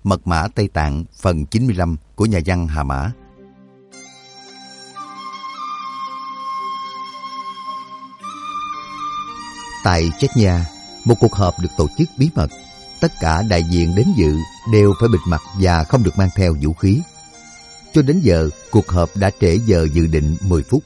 Mật mã Tây Tạng phần 95 của nhà văn Hà Mã. Tại Chechnya, một cuộc họp được tổ chức bí mật. Tất cả đại diện đến dự đều phải bịt mặt và không được mang theo vũ khí. Cho đến giờ, cuộc họp đã trễ giờ dự định 10 phút.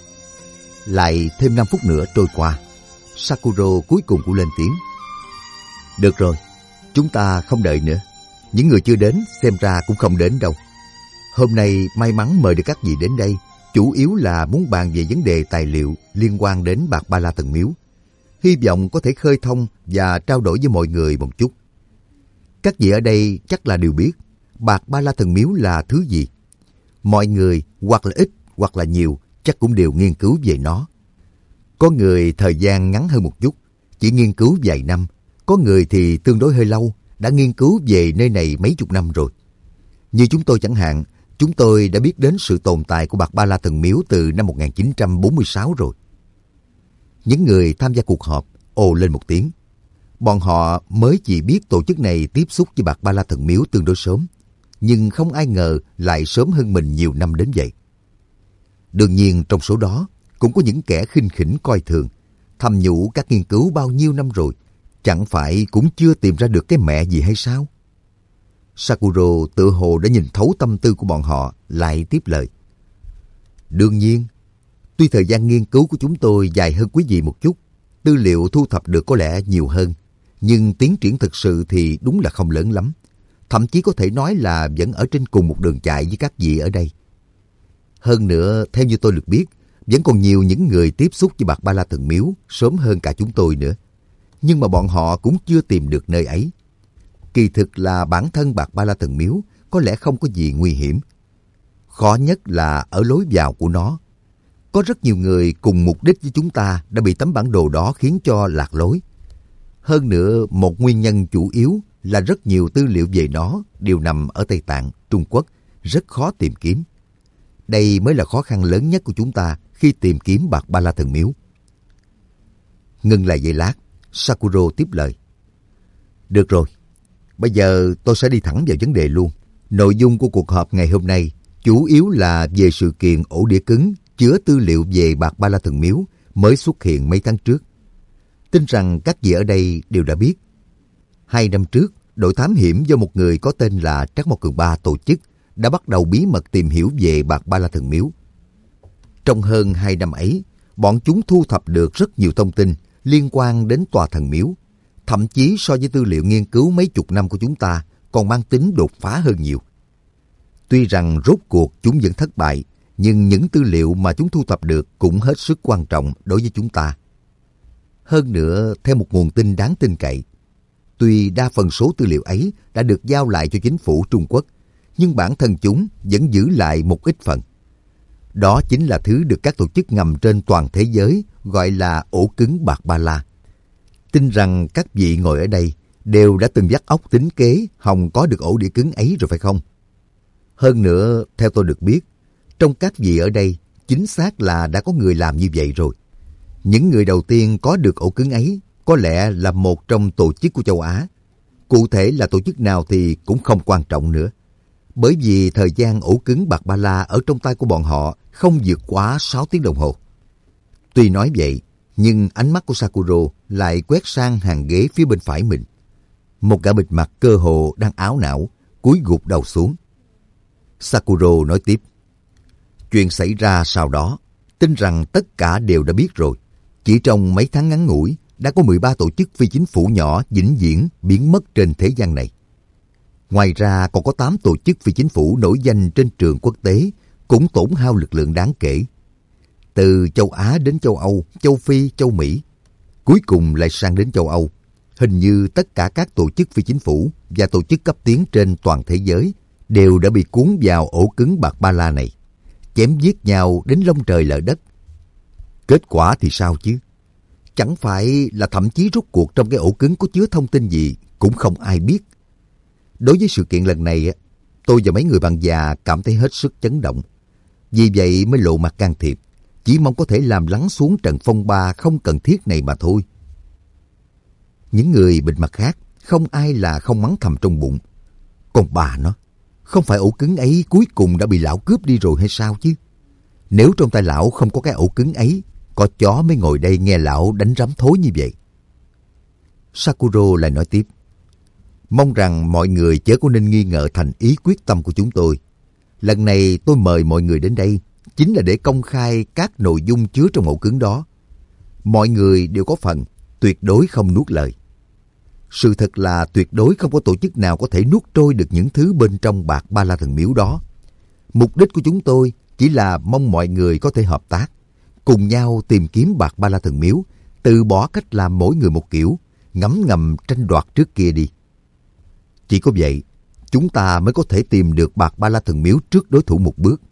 Lại thêm 5 phút nữa trôi qua. Sakuro cuối cùng cũng lên tiếng. Được rồi, chúng ta không đợi nữa. Những người chưa đến xem ra cũng không đến đâu. Hôm nay may mắn mời được các vị đến đây, chủ yếu là muốn bàn về vấn đề tài liệu liên quan đến Bạc Ba La Thần Miếu. Hy vọng có thể khơi thông và trao đổi với mọi người một chút. Các vị ở đây chắc là đều biết Bạc Ba La Thần Miếu là thứ gì. Mọi người hoặc là ít hoặc là nhiều chắc cũng đều nghiên cứu về nó. Có người thời gian ngắn hơn một chút, chỉ nghiên cứu vài năm. Có người thì tương đối hơi lâu, đã nghiên cứu về nơi này mấy chục năm rồi. Như chúng tôi chẳng hạn, chúng tôi đã biết đến sự tồn tại của Bạc Ba La Thần Miếu từ năm 1946 rồi. Những người tham gia cuộc họp ồ lên một tiếng. Bọn họ mới chỉ biết tổ chức này tiếp xúc với Bạc Ba La Thần Miếu tương đối sớm, nhưng không ai ngờ lại sớm hơn mình nhiều năm đến vậy. Đương nhiên trong số đó cũng có những kẻ khinh khỉnh coi thường, thầm nhủ các nghiên cứu bao nhiêu năm rồi, chẳng phải cũng chưa tìm ra được cái mẹ gì hay sao? Sakuro tự hồ đã nhìn thấu tâm tư của bọn họ, lại tiếp lời. Đương nhiên, tuy thời gian nghiên cứu của chúng tôi dài hơn quý vị một chút, tư liệu thu thập được có lẽ nhiều hơn, nhưng tiến triển thực sự thì đúng là không lớn lắm. Thậm chí có thể nói là vẫn ở trên cùng một đường chạy với các vị ở đây. Hơn nữa, theo như tôi được biết, vẫn còn nhiều những người tiếp xúc với Bạc Ba La Thần Miếu sớm hơn cả chúng tôi nữa. Nhưng mà bọn họ cũng chưa tìm được nơi ấy. Kỳ thực là bản thân Bạc Ba La Thần Miếu có lẽ không có gì nguy hiểm. Khó nhất là ở lối vào của nó. Có rất nhiều người cùng mục đích với chúng ta đã bị tấm bản đồ đó khiến cho lạc lối. Hơn nữa, một nguyên nhân chủ yếu là rất nhiều tư liệu về nó đều nằm ở Tây Tạng, Trung Quốc, rất khó tìm kiếm. Đây mới là khó khăn lớn nhất của chúng ta khi tìm kiếm Bạc Ba La Thần Miếu. Ngừng lại giây lát, Sakuro tiếp lời. Được rồi, bây giờ tôi sẽ đi thẳng vào vấn đề luôn. Nội dung của cuộc họp ngày hôm nay chủ yếu là về sự kiện ổ đĩa cứng chứa tư liệu về Bạc Ba La Thần Miếu mới xuất hiện mấy tháng trước. Tin rằng các vị ở đây đều đã biết. 2 năm trước, đội thám hiểm do một người có tên là Trắc Mộc Cường Ba tổ chức đã bắt đầu bí mật tìm hiểu về Bạc Ba La Thần Miếu. Trong hơn 2 năm ấy, bọn chúng thu thập được rất nhiều thông tin liên quan đến tòa thần miếu, thậm chí so với tư liệu nghiên cứu mấy chục năm của chúng ta còn mang tính đột phá hơn nhiều. Tuy rằng rốt cuộc chúng vẫn thất bại, nhưng những tư liệu mà chúng thu thập được cũng hết sức quan trọng đối với chúng ta. Hơn nữa, theo một nguồn tin đáng tin cậy, tuy đa phần số tư liệu ấy đã được giao lại cho chính phủ Trung Quốc, nhưng bản thân chúng vẫn giữ lại một ít phần. Đó chính là thứ được các tổ chức ngầm trên toàn thế giới gọi là ổ cứng Bạc Ba La. Tin rằng các vị ngồi ở đây đều đã từng vắt óc tính kế hòng có được ổ đĩa cứng ấy rồi phải không? Hơn nữa, theo tôi được biết, trong các vị ở đây chính xác là đã có người làm như vậy rồi. Những người đầu tiên có được ổ cứng ấy có lẽ là một trong tổ chức của châu Á. Cụ thể là tổ chức nào thì cũng không quan trọng nữa. Bởi vì thời gian ổ cứng Bạc Ba La ở trong tay của bọn họ không vượt quá 6 tiếng đồng hồ. Tuy nói vậy, nhưng ánh mắt của Sakuro lại quét sang hàng ghế phía bên phải mình. Một gã bịt mặt cơ hồ đang áo não, cúi gục đầu xuống. Sakuro nói tiếp. Chuyện xảy ra sau đó, tin rằng tất cả đều đã biết rồi. Chỉ trong mấy tháng ngắn ngủi, đã có 13 tổ chức phi chính phủ nhỏ vĩnh viễn biến mất trên thế gian này. Ngoài ra còn có 8 tổ chức phi chính phủ nổi danh trên trường quốc tế cũng tổn hao lực lượng đáng kể. Từ châu Á đến châu Âu, châu Phi, châu Mỹ, cuối cùng lại sang đến châu Âu. Hình như tất cả các tổ chức phi chính phủ và tổ chức cấp tiến trên toàn thế giới đều đã bị cuốn vào ổ cứng Bạc Ba La này, chém giết nhau đến lông trời lở đất. Kết quả thì sao chứ? Chẳng phải là thậm chí rốt cuộc trong cái ổ cứng có chứa thông tin gì cũng không ai biết. Đối với sự kiện lần này, tôi và mấy người bạn già cảm thấy hết sức chấn động. Vì vậy mới lộ mặt can thiệp, chỉ mong có thể làm lắng xuống trận phong ba không cần thiết này mà thôi. Những người bịt mặt khác, không ai là không mắng thầm trong bụng. Còn bà nó, không phải ổ cứng ấy cuối cùng đã bị lão cướp đi rồi hay sao chứ? Nếu trong tay lão không có cái ổ cứng ấy, có chó mới ngồi đây nghe lão đánh rắm thối như vậy. Sakuro lại nói tiếp. Mong rằng mọi người chớ có nên nghi ngờ thành ý quyết tâm của chúng tôi. Lần này tôi mời mọi người đến đây chính là để công khai các nội dung chứa trong ổ cứng đó. Mọi người đều có phần, tuyệt đối không nuốt lời. Sự thật là tuyệt đối không có tổ chức nào có thể nuốt trôi được những thứ bên trong bạc Ba La Thần Miếu đó. Mục đích của chúng tôi chỉ là mong mọi người có thể hợp tác, cùng nhau tìm kiếm bạc Ba La Thần Miếu, từ bỏ cách làm mỗi người một kiểu, ngấm ngầm tranh đoạt trước kia đi. Chỉ có vậy, chúng ta mới có thể tìm được bạc Ba La Thần Miếu trước đối thủ một bước.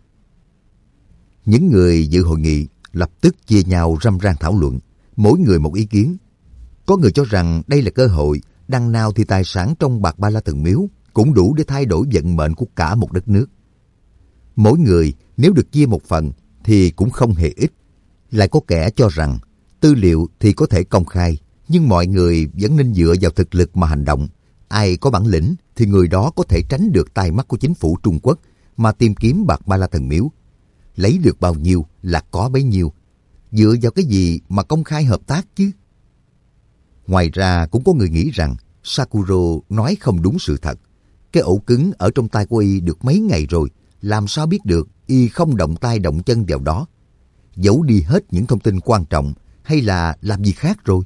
Những người dự hội nghị lập tức chia nhau răm ran thảo luận, mỗi người một ý kiến. Có người cho rằng đây là cơ hội, đằng nào thì tài sản trong bạc Ba La Thần Miếu cũng đủ để thay đổi vận mệnh của cả một đất nước. Mỗi người nếu được chia một phần thì cũng không hề ít. Lại có kẻ cho rằng tư liệu thì có thể công khai, nhưng mọi người vẫn nên dựa vào thực lực mà hành động. Ai có bản lĩnh thì người đó có thể tránh được tai mắt của chính phủ Trung Quốc mà tìm kiếm bạc Ba La Thần Miếu. Lấy được bao nhiêu là có bấy nhiêu. Dựa vào cái gì mà công khai hợp tác chứ? Ngoài ra cũng có người nghĩ rằng Sakuro nói không đúng sự thật. Cái ổ cứng ở trong tay của y được mấy ngày rồi, làm sao biết được y không động tay động chân vào đó? Giấu đi hết những thông tin quan trọng hay là làm gì khác rồi?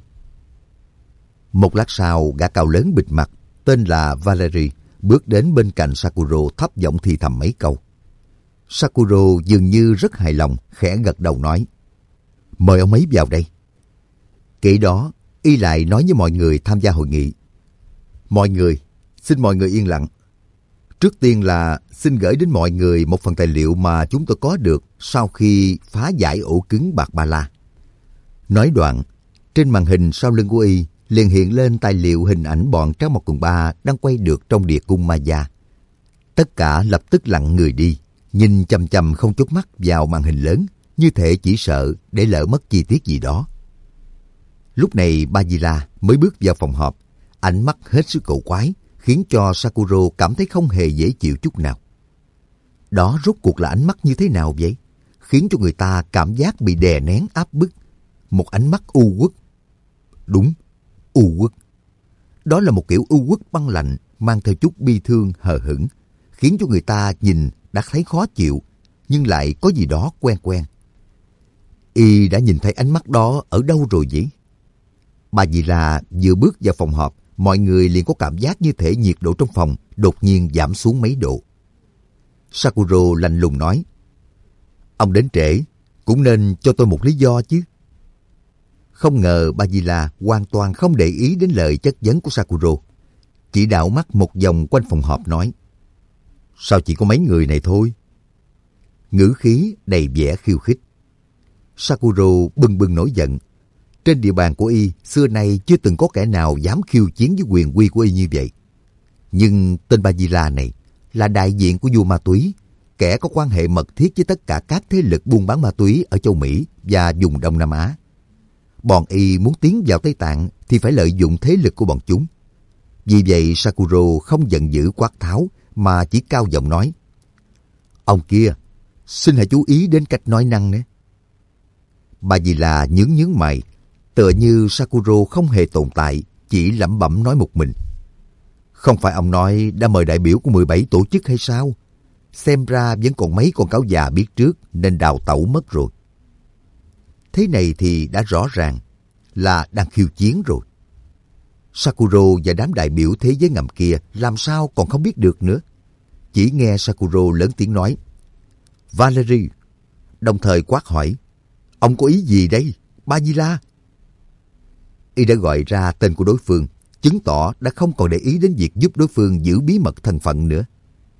Một lát sau, gã cao lớn bịt mặt tên là Valery bước đến bên cạnh Sakuro, thấp giọng thì thầm mấy câu. Sakuro dường như rất hài lòng, khẽ gật đầu nói: Mời ông ấy vào đây. Kể đó, y lại nói với mọi người tham gia hội nghị: Mọi người, xin mọi người yên lặng. Trước tiên là xin gửi đến mọi người một phần tài liệu mà chúng tôi có được sau khi phá giải ổ cứng bạc Ba La. Nói đoạn, trên màn hình sau lưng của y liền hiện lên tài liệu hình ảnh bọn Trác Mộc Cường Ba đang quay được trong địa cung Maya. Tất cả lập tức lặng người đi, nhìn chằm chằm không chớp mắt vào màn hình lớn, như thể chỉ sợ để lỡ mất chi tiết gì đó. Lúc này Bajila mới bước vào phòng họp, ánh mắt hết sức cổ quái, khiến cho Sakuro cảm thấy không hề dễ chịu chút nào. Đó rốt cuộc là ánh mắt như thế nào vậy? Khiến cho người ta cảm giác bị đè nén áp bức. Một ánh mắt u uất. Đúng, u uất. Đó là một kiểu u uất băng lạnh, mang theo chút bi thương hờ hững, khiến cho người ta nhìn đã thấy khó chịu, nhưng lại có gì đó quen quen. Y đã nhìn thấy ánh mắt đó ở đâu rồi nhỉ? Bà dì là vừa bước vào phòng họp, mọi người liền có cảm giác như thể nhiệt độ trong phòng đột nhiên giảm xuống mấy độ. Sakuro lạnh lùng nói: Ông đến trễ, cũng nên cho tôi một lý do chứ. Không ngờ bà dì là hoàn toàn không để ý đến lời chất vấn của Sakuro, chỉ đảo mắt một vòng quanh phòng họp nói: Sao chỉ có mấy người này thôi? Ngữ khí đầy vẻ khiêu khích. Sakuro bừng bừng nổi giận. Trên địa bàn của y, xưa nay chưa từng có kẻ nào dám khiêu chiến với quyền uy của y như vậy. Nhưng tên Bajila này là đại diện của vua ma túy, kẻ có quan hệ mật thiết với tất cả các thế lực buôn bán ma túy ở châu Mỹ và vùng Đông Nam Á. Bọn y muốn tiến vào Tây Tạng thì phải lợi dụng thế lực của bọn chúng. Vì vậy Sakuro không giận dữ quát tháo mà chỉ cao giọng nói: Ông kia, xin hãy chú ý đến cách nói năng nhé. Bajila nhướng nhướng mày, tựa như Sakuro không hề tồn tại, chỉ lẩm bẩm nói một mình: Không phải ông nói đã mời đại biểu của 17 tổ chức hay sao? Xem ra vẫn còn mấy con cáo già biết trước nên đào tẩu mất rồi. Thế này thì đã rõ ràng là đang khiêu chiến rồi. Sakuro và đám đại biểu thế giới ngầm kia làm sao còn không biết được nữa. Chỉ nghe Sakuro lớn tiếng nói: Valery, đồng thời quát hỏi: Ông có ý gì đây, Bajila? Y đã gọi ra tên của đối phương, chứng tỏ đã không còn để ý đến việc giúp đối phương giữ bí mật thân phận nữa.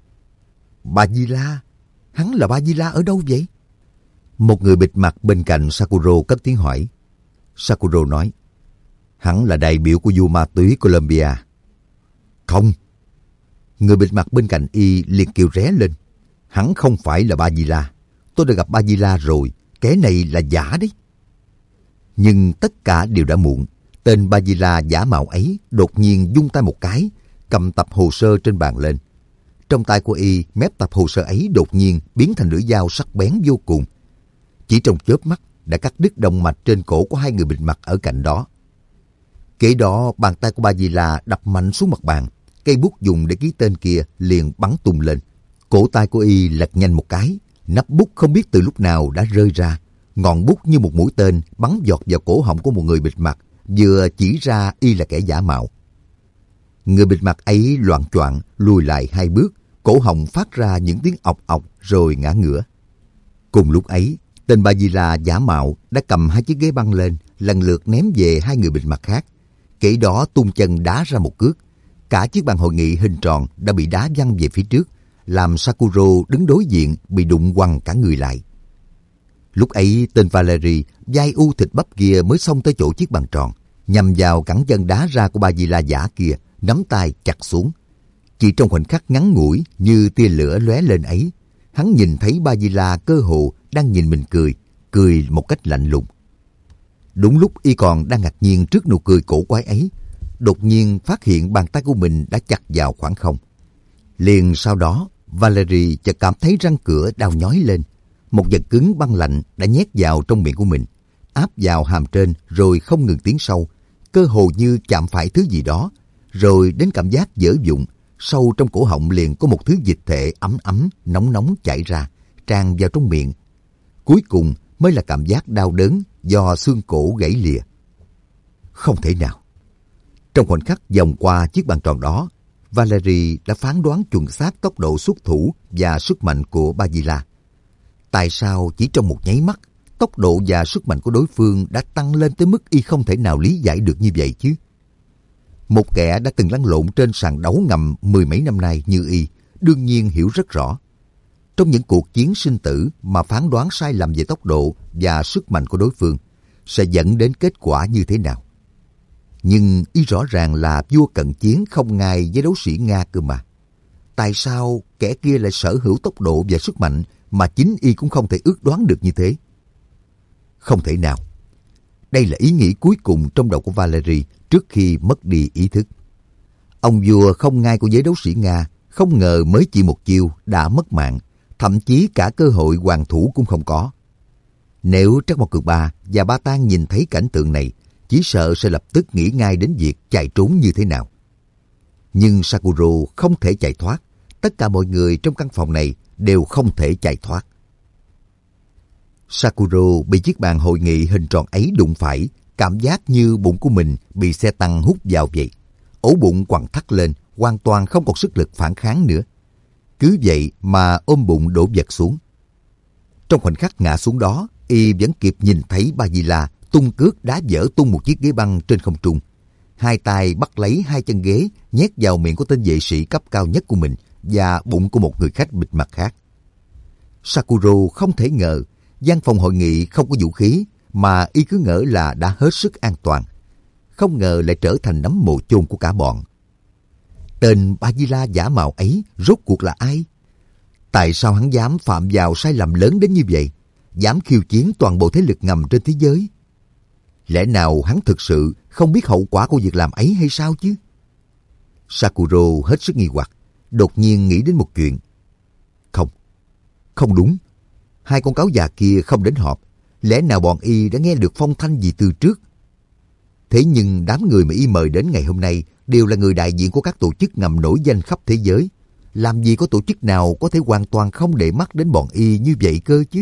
Bajila? Hắn là Bajila ở đâu vậy? Một người bịt mặt bên cạnh Sakuro cất tiếng hỏi. Sakuro nói: Hắn là đại biểu của vua ma túy Colombia. Không. Người bịt mặt bên cạnh y liền kêu ré lên: Hắn không phải là Bajila. Tôi đã gặp Bajila rồi, kẻ này là giả đấy. Nhưng tất cả đều đã muộn. Tên Bajila giả mạo ấy đột nhiên vung tay một cái, cầm tập hồ sơ trên bàn lên. Trong tay của y, mép tập hồ sơ ấy đột nhiên biến thành lưỡi dao sắc bén vô cùng. Chỉ trong chớp mắt đã cắt đứt động mạch trên cổ của hai người bịt mặt ở cạnh đó. Kế đó, bàn tay của Bagila đập mạnh xuống mặt bàn. Cây bút dùng để ký tên kia liền bắn tung lên. Cổ tay của y lật nhanh một cái. Nắp bút không biết từ lúc nào đã rơi ra. Ngọn bút như một mũi tên bắn giọt vào cổ họng của một người bịt mặt, vừa chỉ ra y là kẻ giả mạo. Người bịt mặt ấy loạng choạng lùi lại 2 bước, cổ họng phát ra những tiếng ọc ọc rồi ngã ngửa. Cùng lúc ấy, tên Bagila giả mạo đã cầm 2 chiếc ghế băng lên, lần lượt ném về 2 người bịt mặt khác. Kể đó tung chân đá ra một cước. Cả chiếc bàn hội nghị hình tròn đã bị đá văng về phía trước, làm Sakuro đứng đối diện bị đụng quằn cả người lại. Lúc ấy tên Valery vai u thịt bắp kia mới xông tới chỗ chiếc bàn tròn, nhằm vào cẳng chân đá ra của Bagila giả kia, nắm tay chặt xuống. Chỉ trong khoảnh khắc ngắn ngủi như tia lửa lóe lên ấy, hắn nhìn thấy Bagila cơ hồ đang nhìn mình cười một cách lạnh lùng. Đúng lúc y còn đang ngạc nhiên trước nụ cười cổ quái ấy, đột nhiên phát hiện bàn tay của mình đã chặt vào khoảng không. Liền sau đó, Valery chợt cảm thấy răng cửa đau nhói lên. Một vật cứng băng lạnh đã nhét vào trong miệng của mình, áp vào hàm trên rồi không ngừng tiến sâu, cơ hồ như chạm phải thứ gì đó, rồi đến cảm giác dở dụng. Sâu trong cổ họng liền có một thứ dịch thể ấm ấm, nóng nóng chảy ra, tràn vào trong miệng. Cuối cùng mới là cảm giác đau đớn do xương cổ gãy lìa. Không thể nào. Trong khoảnh khắc vòng qua chiếc bàn tròn đó, Valery đã phán đoán chuẩn xác tốc độ xuất thủ và sức mạnh của Bagila. Tại sao chỉ trong một nháy mắt, tốc độ và sức mạnh của đối phương đã tăng lên tới mức y không thể nào lý giải được như vậy chứ? Một kẻ đã từng lăn lộn trên sàn đấu ngầm 10 mấy năm nay như y, đương nhiên hiểu rất rõ. Trong những cuộc chiến sinh tử mà phán đoán sai lầm về tốc độ và sức mạnh của đối phương sẽ dẫn đến kết quả như thế nào. Nhưng y rõ ràng là vua cận chiến không ngai với đấu sĩ Nga cơ mà. Tại sao kẻ kia lại sở hữu tốc độ và sức mạnh mà chính y cũng không thể ước đoán được như thế? Không thể nào. Đây là ý nghĩ cuối cùng trong đầu của Valery trước khi mất đi ý thức. Ông vua không ngai của giới đấu sĩ Nga không ngờ mới chỉ một chiêu đã mất mạng, thậm chí cả cơ hội hoàn thủ cũng không có. Nếu Trắc Mộc Cường Ba và Ba Tang nhìn thấy cảnh tượng này, chỉ sợ sẽ lập tức nghĩ ngay đến việc chạy trốn như thế nào. Nhưng Sakuro không thể chạy thoát. Tất cả mọi người trong căn phòng này đều không thể chạy thoát. Sakuro bị chiếc bàn hội nghị hình tròn ấy đụng phải, cảm giác như bụng của mình bị xe tăng hút vào vậy. Ổ bụng quặn thắt lên, hoàn toàn không còn sức lực phản kháng nữa. Cứ vậy mà ôm bụng đổ vật xuống. Trong khoảnh khắc ngã xuống đó, y vẫn kịp nhìn thấy Bagila tung cước đá vỡ tung một chiếc ghế băng trên không trung. 2 tay bắt lấy 2 chân ghế, nhét vào miệng của tên vệ sĩ cấp cao nhất của mình và bụng của một người khách bịt mặt khác. Sakuro không thể ngờ gian phòng hội nghị không có vũ khí, mà y cứ ngỡ là đã hết sức an toàn. Không ngờ lại trở thành nấm mồ chôn của cả bọn. Tên Bagila giả mạo ấy rốt cuộc là ai? Tại sao hắn dám phạm vào sai lầm lớn đến như vậy? Dám khiêu chiến toàn bộ thế lực ngầm trên thế giới? Lẽ nào hắn thực sự không biết hậu quả của việc làm ấy hay sao chứ? Sakuro hết sức nghi hoặc, đột nhiên nghĩ đến một chuyện. Không đúng. 2 con cáo già kia không đến họp. Lẽ nào bọn y đã nghe được phong thanh gì từ trước? Thế nhưng đám người mà y mời đến ngày hôm nay đều là người đại diện của các tổ chức ngầm nổi danh khắp thế giới. Làm gì có tổ chức nào có thể hoàn toàn không để mắt đến bọn y như vậy cơ chứ?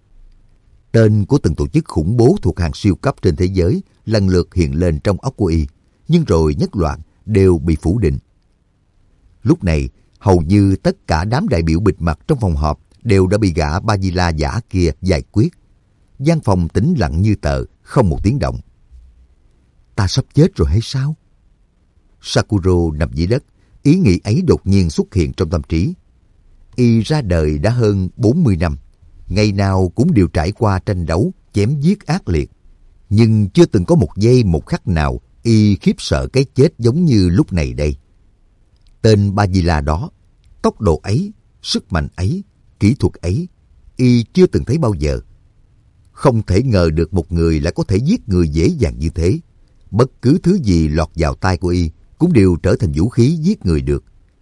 Tên của từng tổ chức khủng bố thuộc hàng siêu cấp trên thế giới lần lượt hiện lên trong óc của y, nhưng rồi nhất loạt đều bị phủ định. Lúc này, hầu như tất cả đám đại biểu bịt mặt trong phòng họp đều đã bị gã Bagila giả kia giải quyết. Gian phòng tĩnh lặng như tờ, không một tiếng động. Ta sắp chết rồi hay sao? Sakuro nằm dưới đất, ý nghĩ ấy đột nhiên xuất hiện trong tâm trí. Y ra đời đã hơn 40 năm, ngày nào cũng đều trải qua tranh đấu, chém giết ác liệt. Nhưng chưa từng có một giây một khắc nào y khiếp sợ cái chết giống như lúc này đây. Tên Bagila đó, tốc độ ấy, sức mạnh ấy, kỹ thuật ấy, y chưa từng thấy bao giờ. Không thể ngờ được một người lại có thể giết người dễ dàng như thế. Bất cứ thứ gì lọt vào tay của y cũng đều trở thành vũ khí giết người được.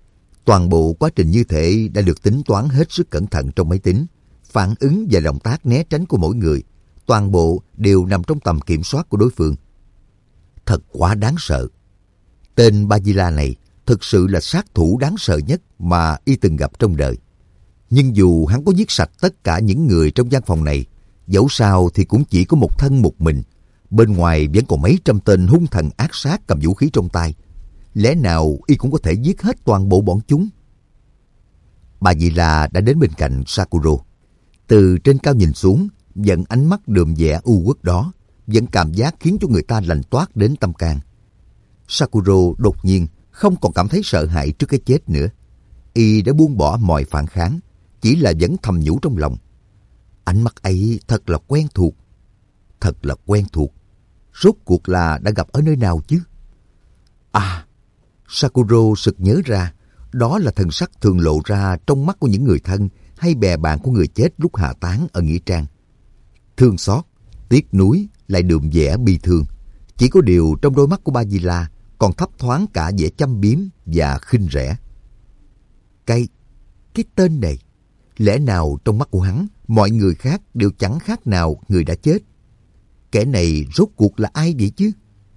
Toàn bộ quá trình như thể đã được tính toán hết sức cẩn thận trong máy tính. Phản ứng và động tác né tránh của mỗi người, toàn bộ đều nằm trong tầm kiểm soát của đối phương. Thật quá đáng sợ. Tên Bajila này thực sự là sát thủ đáng sợ nhất mà y từng gặp trong đời. Nhưng dù hắn có giết sạch tất cả những người trong gian phòng này, dẫu sao thì cũng chỉ có một thân một mình. Bên ngoài vẫn còn mấy trăm tên hung thần ác sát cầm vũ khí trong tay. Lẽ nào y cũng có thể giết hết toàn bộ bọn chúng? Bajila đã đến bên cạnh Sakuro. Từ trên cao nhìn xuống, vẫn ánh mắt đượm vẻ u uất đó, vẫn cảm giác khiến cho người ta lạnh toát đến tâm can. Sakuro đột nhiên không còn cảm thấy sợ hãi trước cái chết nữa. Y đã buông bỏ mọi phản kháng, chỉ là vẫn thầm nhủ trong lòng. Ánh mắt ấy thật là quen thuộc. Thật là quen thuộc. Rốt cuộc là đã gặp ở nơi nào chứ? À, Sakuro sực nhớ ra, đó là thần sắc thường lộ ra trong mắt của những người thân hay bè bạn của người chết lúc hạ táng ở nghĩa trang. Thương xót, tiếc nuối, lại đượm vẻ bi thương. Chỉ có điều trong đôi mắt của Bajila còn thấp thoáng cả vẻ châm biếm và khinh rẻ. Cái tên này, lẽ nào trong mắt của hắn, mọi người khác đều chẳng khác nào người đã chết? Kẻ này rốt cuộc là ai vậy chứ?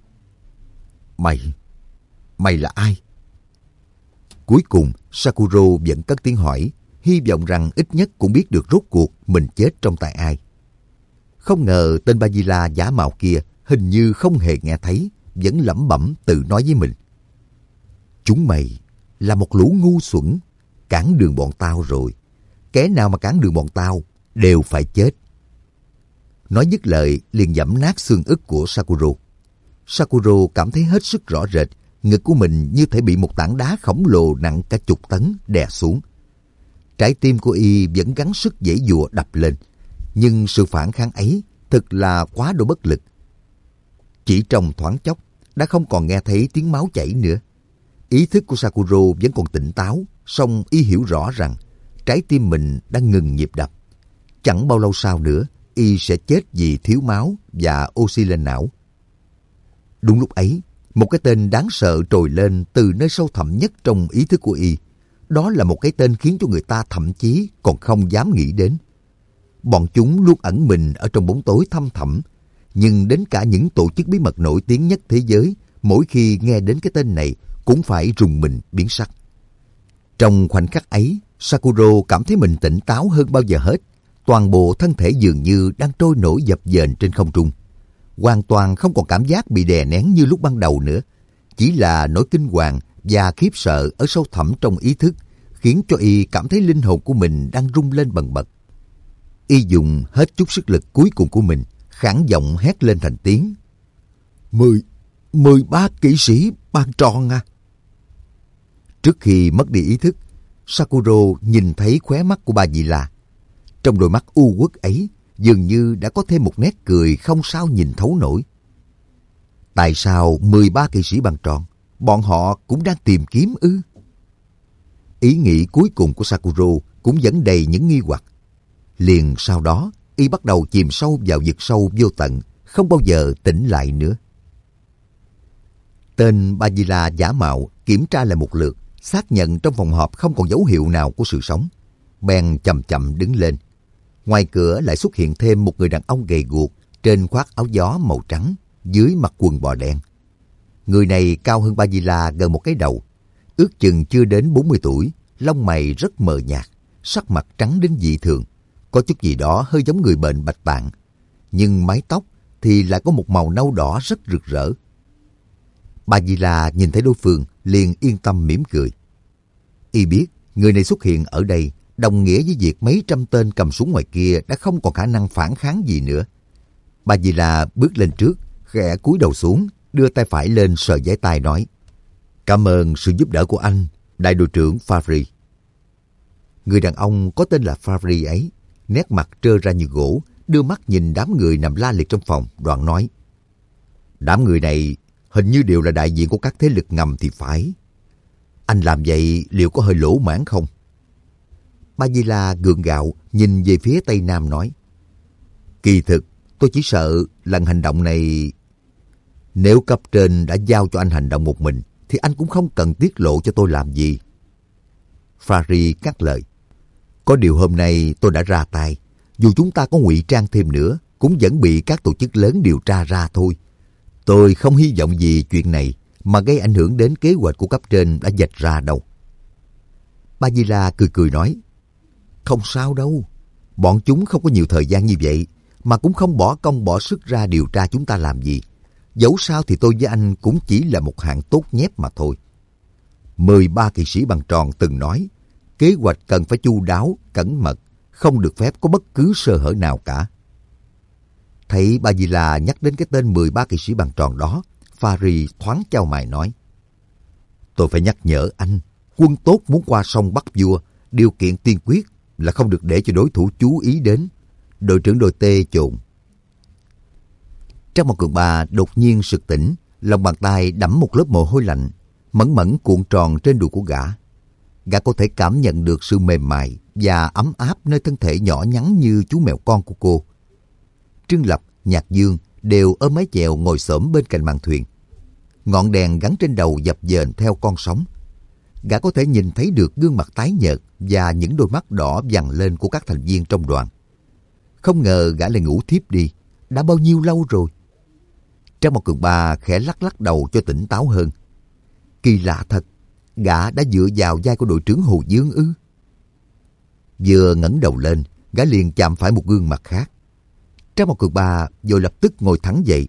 Mày là ai? Cuối cùng, Sakuro vẫn cất tiếng hỏi, hy vọng rằng ít nhất cũng biết được rốt cuộc mình chết trong tay ai. Không ngờ tên Bajila giả mạo kia hình như không hề nghe thấy, vẫn lẩm bẩm tự nói với mình. Chúng mày là một lũ ngu xuẩn, cản đường bọn tao rồi. Kẻ nào mà cản đường bọn tao đều phải chết. Nói dứt lời liền giẫm nát xương ức của Sakuro. Sakuro cảm thấy hết sức rõ rệt, ngực của mình như thể bị một tảng đá khổng lồ nặng cả chục tấn đè xuống. Trái tim của y vẫn gắng sức giãy giụa đập lên, nhưng sự phản kháng ấy thật là quá độ bất lực. Chỉ trong thoáng chốc đã không còn nghe thấy tiếng máu chảy nữa. Ý thức của Sakuro vẫn còn tỉnh táo, song y hiểu rõ rằng trái tim mình đang ngừng nhịp đập. Chẳng bao lâu sau nữa, y sẽ chết vì thiếu máu và oxy lên não. Đúng lúc ấy, một cái tên đáng sợ trồi lên từ nơi sâu thẳm nhất trong ý thức của y. Đó là một cái tên khiến cho người ta thậm chí còn không dám nghĩ đến. Bọn chúng luôn ẩn mình ở trong bóng tối thăm thẳm, nhưng đến cả những tổ chức bí mật nổi tiếng nhất thế giới, mỗi khi nghe đến cái tên này cũng phải rùng mình biến sắc. Trong khoảnh khắc ấy, Sakuro cảm thấy mình tỉnh táo hơn bao giờ hết. Toàn bộ thân thể dường như đang trôi nổi dập dềnh trên không trung. Hoàn toàn không còn cảm giác bị đè nén như lúc ban đầu nữa. Chỉ là nỗi kinh hoàng và khiếp sợ ở sâu thẳm trong ý thức khiến cho y cảm thấy linh hồn của mình đang rung lên bần bật. Y dùng hết chút sức lực cuối cùng của mình, khản giọng hét lên thành tiếng. 13 kỵ sĩ ban tròn à! Trước khi mất đi ý thức, Sakuro nhìn thấy khóe mắt của Bajila. Trong đôi mắt u uất ấy dường như đã có thêm một nét cười không sao nhìn thấu nổi. Tại sao 13 kỵ sĩ ban tròn? Bọn họ cũng đang tìm kiếm ư? Ý nghĩ cuối cùng của Sakuro cũng vẫn đầy những nghi hoặc. Liền sau đó, y bắt đầu chìm sâu vào vực sâu vô tận, không bao giờ tỉnh lại nữa. Tên Bajila giả mạo kiểm tra lại một lượt, xác nhận trong phòng họp không còn dấu hiệu nào của sự sống. Bèn chậm chậm đứng lên. Ngoài cửa lại xuất hiện thêm một người đàn ông gầy guộc, trên khoác áo gió màu trắng, dưới mặc quần bò đen. Người này cao hơn Bajila gần một cái đầu, ước chừng chưa đến 40 tuổi, lông mày rất mờ nhạt, sắc mặt trắng đến dị thường, có chút gì đó hơi giống người bệnh bạch tạng, nhưng mái tóc thì lại có một màu nâu đỏ rất rực rỡ. Bajila nhìn thấy đối phương liền yên tâm mỉm cười. Y biết người này xuất hiện ở đây đồng nghĩa với việc mấy trăm tên cầm súng ngoài kia đã không còn khả năng phản kháng gì nữa. Bajila bước lên trước, khẽ cúi đầu xuống, đưa tay phải lên sờ giái tai nói: "Cảm ơn sự giúp đỡ của anh, đại đội trưởng Fabry." Người đàn ông có tên là Fabry ấy, nét mặt trơ ra như gỗ, đưa mắt nhìn đám người nằm la liệt trong phòng, đoạn nói: "Đám người này hình như đều là đại diện của các thế lực ngầm thì phải. Anh làm vậy liệu có hơi lỗ mãn không?" Bajila gượng gạo nhìn về phía Tây Nam nói: "Kỳ thực, tôi chỉ sợ lần hành động này... Nếu cấp trên đã giao cho anh hành động một mình, thì anh cũng không cần tiết lộ cho tôi làm gì." Fari cắt lời. Có điều hôm nay tôi đã ra tay. Dù chúng ta có ngụy trang thêm nữa, cũng vẫn bị các tổ chức lớn điều tra ra thôi. Tôi không hy vọng gì chuyện này mà gây ảnh hưởng đến kế hoạch của cấp trên đã vạch ra đâu. Bagheera cười cười nói, không sao đâu. Bọn chúng không có nhiều thời gian như vậy, mà cũng không bỏ công bỏ sức ra điều tra chúng ta làm gì. Dẫu sao thì tôi với anh cũng chỉ là một hạng tốt nhép mà thôi. 13 kỵ sĩ bằng tròn từng nói, kế hoạch cần phải chu đáo, cẩn mật, không được phép có bất cứ sơ hở nào cả. Thấy Bagheera nhắc đến cái tên 13 kỵ sĩ bằng tròn đó, Fari thoáng chau mày nói, tôi phải nhắc nhở anh, quân tốt muốn qua sông bắt vua, điều kiện tiên quyết là không được để cho đối thủ chú ý đến. Đội trưởng đội T chồn. Trang Một Cường Ba đột nhiên sực tỉnh, lòng bàn tay đẫm một lớp mồ hôi lạnh, mẫn mẫn cuộn tròn trên đùi của gã. Gã có thể cảm nhận được sự mềm mại và ấm áp nơi thân thể nhỏ nhắn như chú mèo con của cô. Trương Lập, Nhạc Dương đều ôm mái chèo ngồi xổm bên cạnh màn thuyền. Ngọn đèn gắn trên đầu dập dềnh theo con sóng. Gã có thể nhìn thấy được gương mặt tái nhợt và những đôi mắt đỏ vằn lên của các thành viên trong đoàn. Không ngờ gã lại ngủ thiếp đi. Đã bao nhiêu lâu rồi? Trang Một Cường Ba khẽ lắc lắc đầu cho tỉnh táo hơn. Kỳ lạ thật, gã đã dựa vào vai của đội trưởng Hồ Dương ư? Vừa ngẩng đầu lên, gã liền chạm phải một gương mặt khác. Trang Một Cường Ba rồi lập tức ngồi thẳng dậy.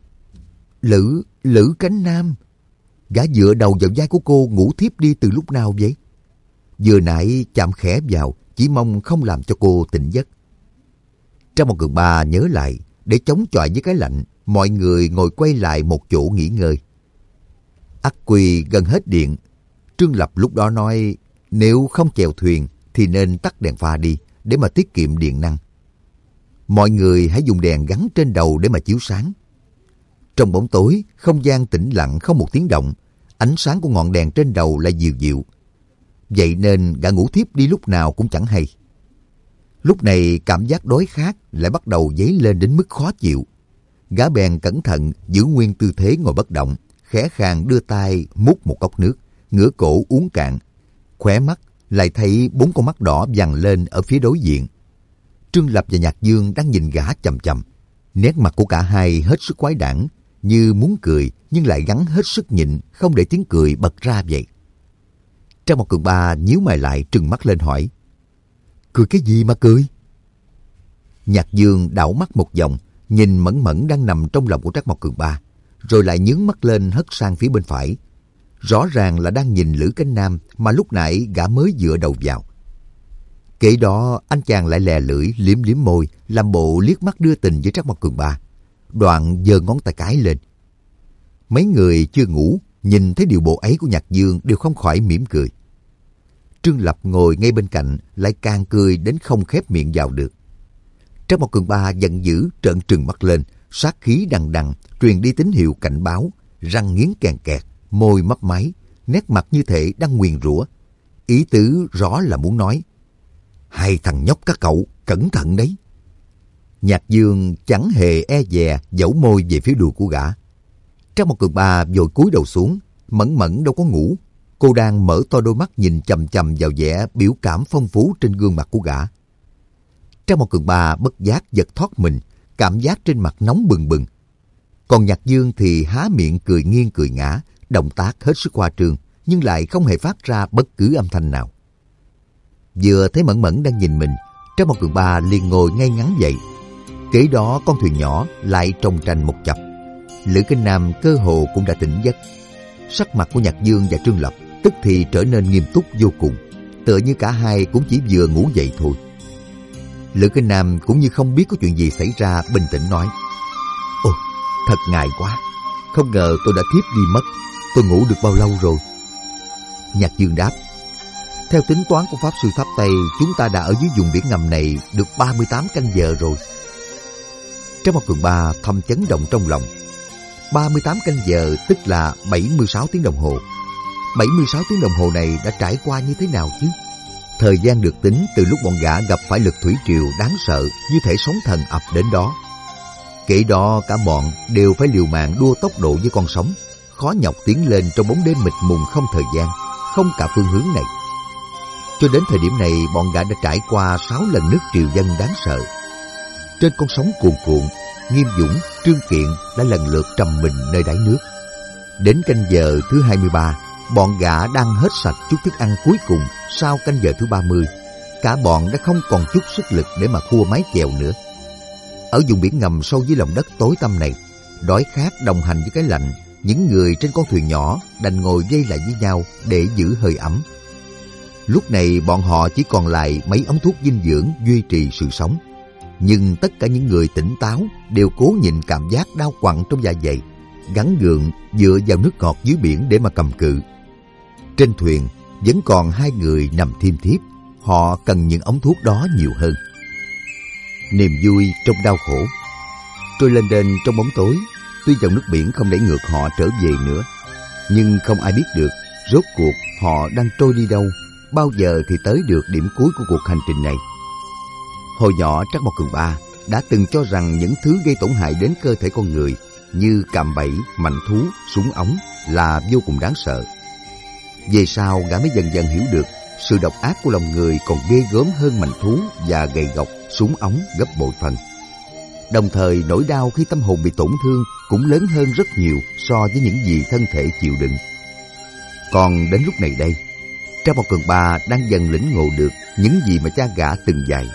Lữ Cánh Nam. Gã dựa đầu vào vai của cô ngủ thiếp đi từ lúc nào vậy? Vừa nãy chạm khẽ vào, chỉ mong không làm cho cô tỉnh giấc. Trang Một Cường Ba nhớ lại, để chống chọi với cái lạnh, mọi người ngồi quay lại một chỗ nghỉ ngơi. Ắc Quy gần hết điện. Trương Lập lúc đó nói, nếu không chèo thuyền thì nên tắt đèn pha đi để mà tiết kiệm điện năng. Mọi người hãy dùng đèn gắn trên đầu để mà chiếu sáng. Trong bóng tối, không gian tĩnh lặng không một tiếng động, ánh sáng của ngọn đèn trên đầu lại dịu dịu. Vậy nên gã ngủ thiếp đi lúc nào cũng chẳng hay. Lúc này cảm giác đói khát lại bắt đầu dấy lên đến mức khó chịu. Gã bèn cẩn thận giữ nguyên tư thế ngồi bất động, khẽ khàng đưa tay múc một cốc nước, ngửa cổ uống cạn. Khóe mắt lại thấy 4 con mắt đỏ vằn lên ở phía đối diện. Trương Lập và Nhạc Dương đang nhìn gã chằm chằm. Nét mặt của cả hai hết sức quái đản, như muốn cười nhưng lại gắng hết sức nhịn, không để tiếng cười bật ra vậy. Trang Một Cường Ba nhíu mày lại trừng mắt lên hỏi, cười cái gì mà cười? Nhạc Dương đảo mắt một vòng, nhìn Mẫn Mẫn đang nằm trong lòng của Trác Mộc Cường Ba, rồi lại nhướng mắt lên hất sang phía bên phải. Rõ ràng là đang nhìn Lữ Cánh Nam mà lúc nãy gã mới dựa đầu vào. Kể đó anh chàng lại lè lưỡi liếm liếm môi, làm bộ liếc mắt đưa tình với Trác Mộc Cường Ba, đoạn giơ ngón tay cái lên. Mấy người chưa ngủ nhìn thấy điều bộ ấy của Nhạc Dương đều không khỏi mỉm cười. Trương Lập ngồi ngay bên cạnh lại càng cười đến không khép miệng vào được. Trác Mộc Cường Ba giận dữ trợn trừng mắt lên, sát khí đằng đằng truyền đi tín hiệu cảnh báo, răng nghiến kèn kẹt, môi mấp máy, nét mặt như thể đang nguyền rủa. Ý tứ rõ là muốn nói, hai thằng nhóc các cậu cẩn thận đấy. Nhạc Dương chẳng hề e dè dẫu môi về phía đùi của gã. Trác Mộc Cường Ba vội cúi đầu xuống. Mẫn Mẫn đâu có ngủ, cô đang mở to đôi mắt nhìn chằm chằm vào vẻ biểu cảm phong phú trên gương mặt của gã. Trác Mộc Cường Ba bất giác giật thoát mình, cảm giác trên mặt nóng bừng bừng. Còn Nhạc Dương thì há miệng cười nghiêng cười ngã, động tác hết sức khoa trương nhưng lại không hề phát ra bất cứ âm thanh nào. Vừa thấy Mẫn Mẫn đang nhìn mình, Trác Mộc Cường Ba liền ngồi ngay ngắn dậy. Kế đó con thuyền nhỏ lại trông tranh một chập. Lữ Cánh Nam cơ hồ cũng đã tỉnh giấc. Sắc mặt của Nhạc Dương và Trương Lập tức thì trở nên nghiêm túc vô cùng, tựa như cả hai cũng chỉ vừa ngủ dậy thôi. Lữ Cánh Nam cũng như không biết có chuyện gì xảy ra, bình tĩnh nói, ôi, thật ngại quá, không ngờ tôi đã thiếp đi mất, tôi ngủ được bao lâu rồi? Nhạc Dương đáp, theo tính toán của Pháp Sư Tháp Tây, chúng ta đã ở dưới vùng biển ngầm này được 38 canh giờ rồi. Trác Mộc Cường Ba thầm chấn động trong lòng. 38 canh giờ tức là 76 tiếng đồng hồ. 76 tiếng đồng hồ này đã trải qua như thế nào chứ? Thời gian được tính từ lúc bọn gã gặp phải lực thủy triều đáng sợ như thể sóng thần ập đến đó. Kể đó cả bọn đều phải liều mạng đua tốc độ với con sóng, khó nhọc tiến lên trong bóng đêm mịt mùng không thời gian, không cả phương hướng này. Cho đến thời điểm này, bọn gã đã trải qua 6 lần nước triều dân đáng sợ. Trên con sóng cuồn cuộn, Nghiêm Dũng, Trương Kiện đã lần lượt trầm mình nơi đáy nước. Đến canh giờ thứ 23, bọn gã đang hết sạch chút thức ăn cuối cùng. Sau canh giờ thứ 30, cả bọn đã không còn chút sức lực để mà khua mái chèo nữa. Ở vùng biển ngầm sâu dưới lòng đất tối tăm này, đói khát đồng hành với cái lạnh, những người trên con thuyền nhỏ đành ngồi vây lại với nhau để giữ hơi ấm. Lúc này bọn họ chỉ còn lại mấy ống thuốc dinh dưỡng duy trì sự sống. Nhưng tất cả những người tỉnh táo đều cố nhịn cảm giác đau quặn trong dạ dày, gắng gượng dựa vào nước ngọt dưới biển để mà cầm cự. Trên thuyền vẫn còn 2 người nằm thiêm thiếp, họ cần những ống thuốc đó nhiều hơn. Niềm vui trong đau khổ. Trôi lên đên trong bóng tối, tuy dòng nước biển không đẩy ngược họ trở về nữa, nhưng không ai biết được rốt cuộc họ đang trôi đi đâu, bao giờ thì tới được điểm cuối của cuộc hành trình này. Hồi nhỏ Trắc Mộc Cường Ba đã từng cho rằng những thứ gây tổn hại đến cơ thể con người như cạm bẫy, mảnh thú, súng ống là vô cùng đáng sợ. Về sau gã mới dần dần hiểu được sự độc ác của lòng người còn ghê gớm hơn mảnh thú và gậy gộc, súng ống gấp bội phần. Đồng thời nỗi đau khi tâm hồn bị tổn thương cũng lớn hơn rất nhiều so với những gì thân thể chịu đựng. Còn đến lúc này đây, Trắc Mộc Cường Ba đang dần lĩnh ngộ được những gì mà cha gã từng dạy.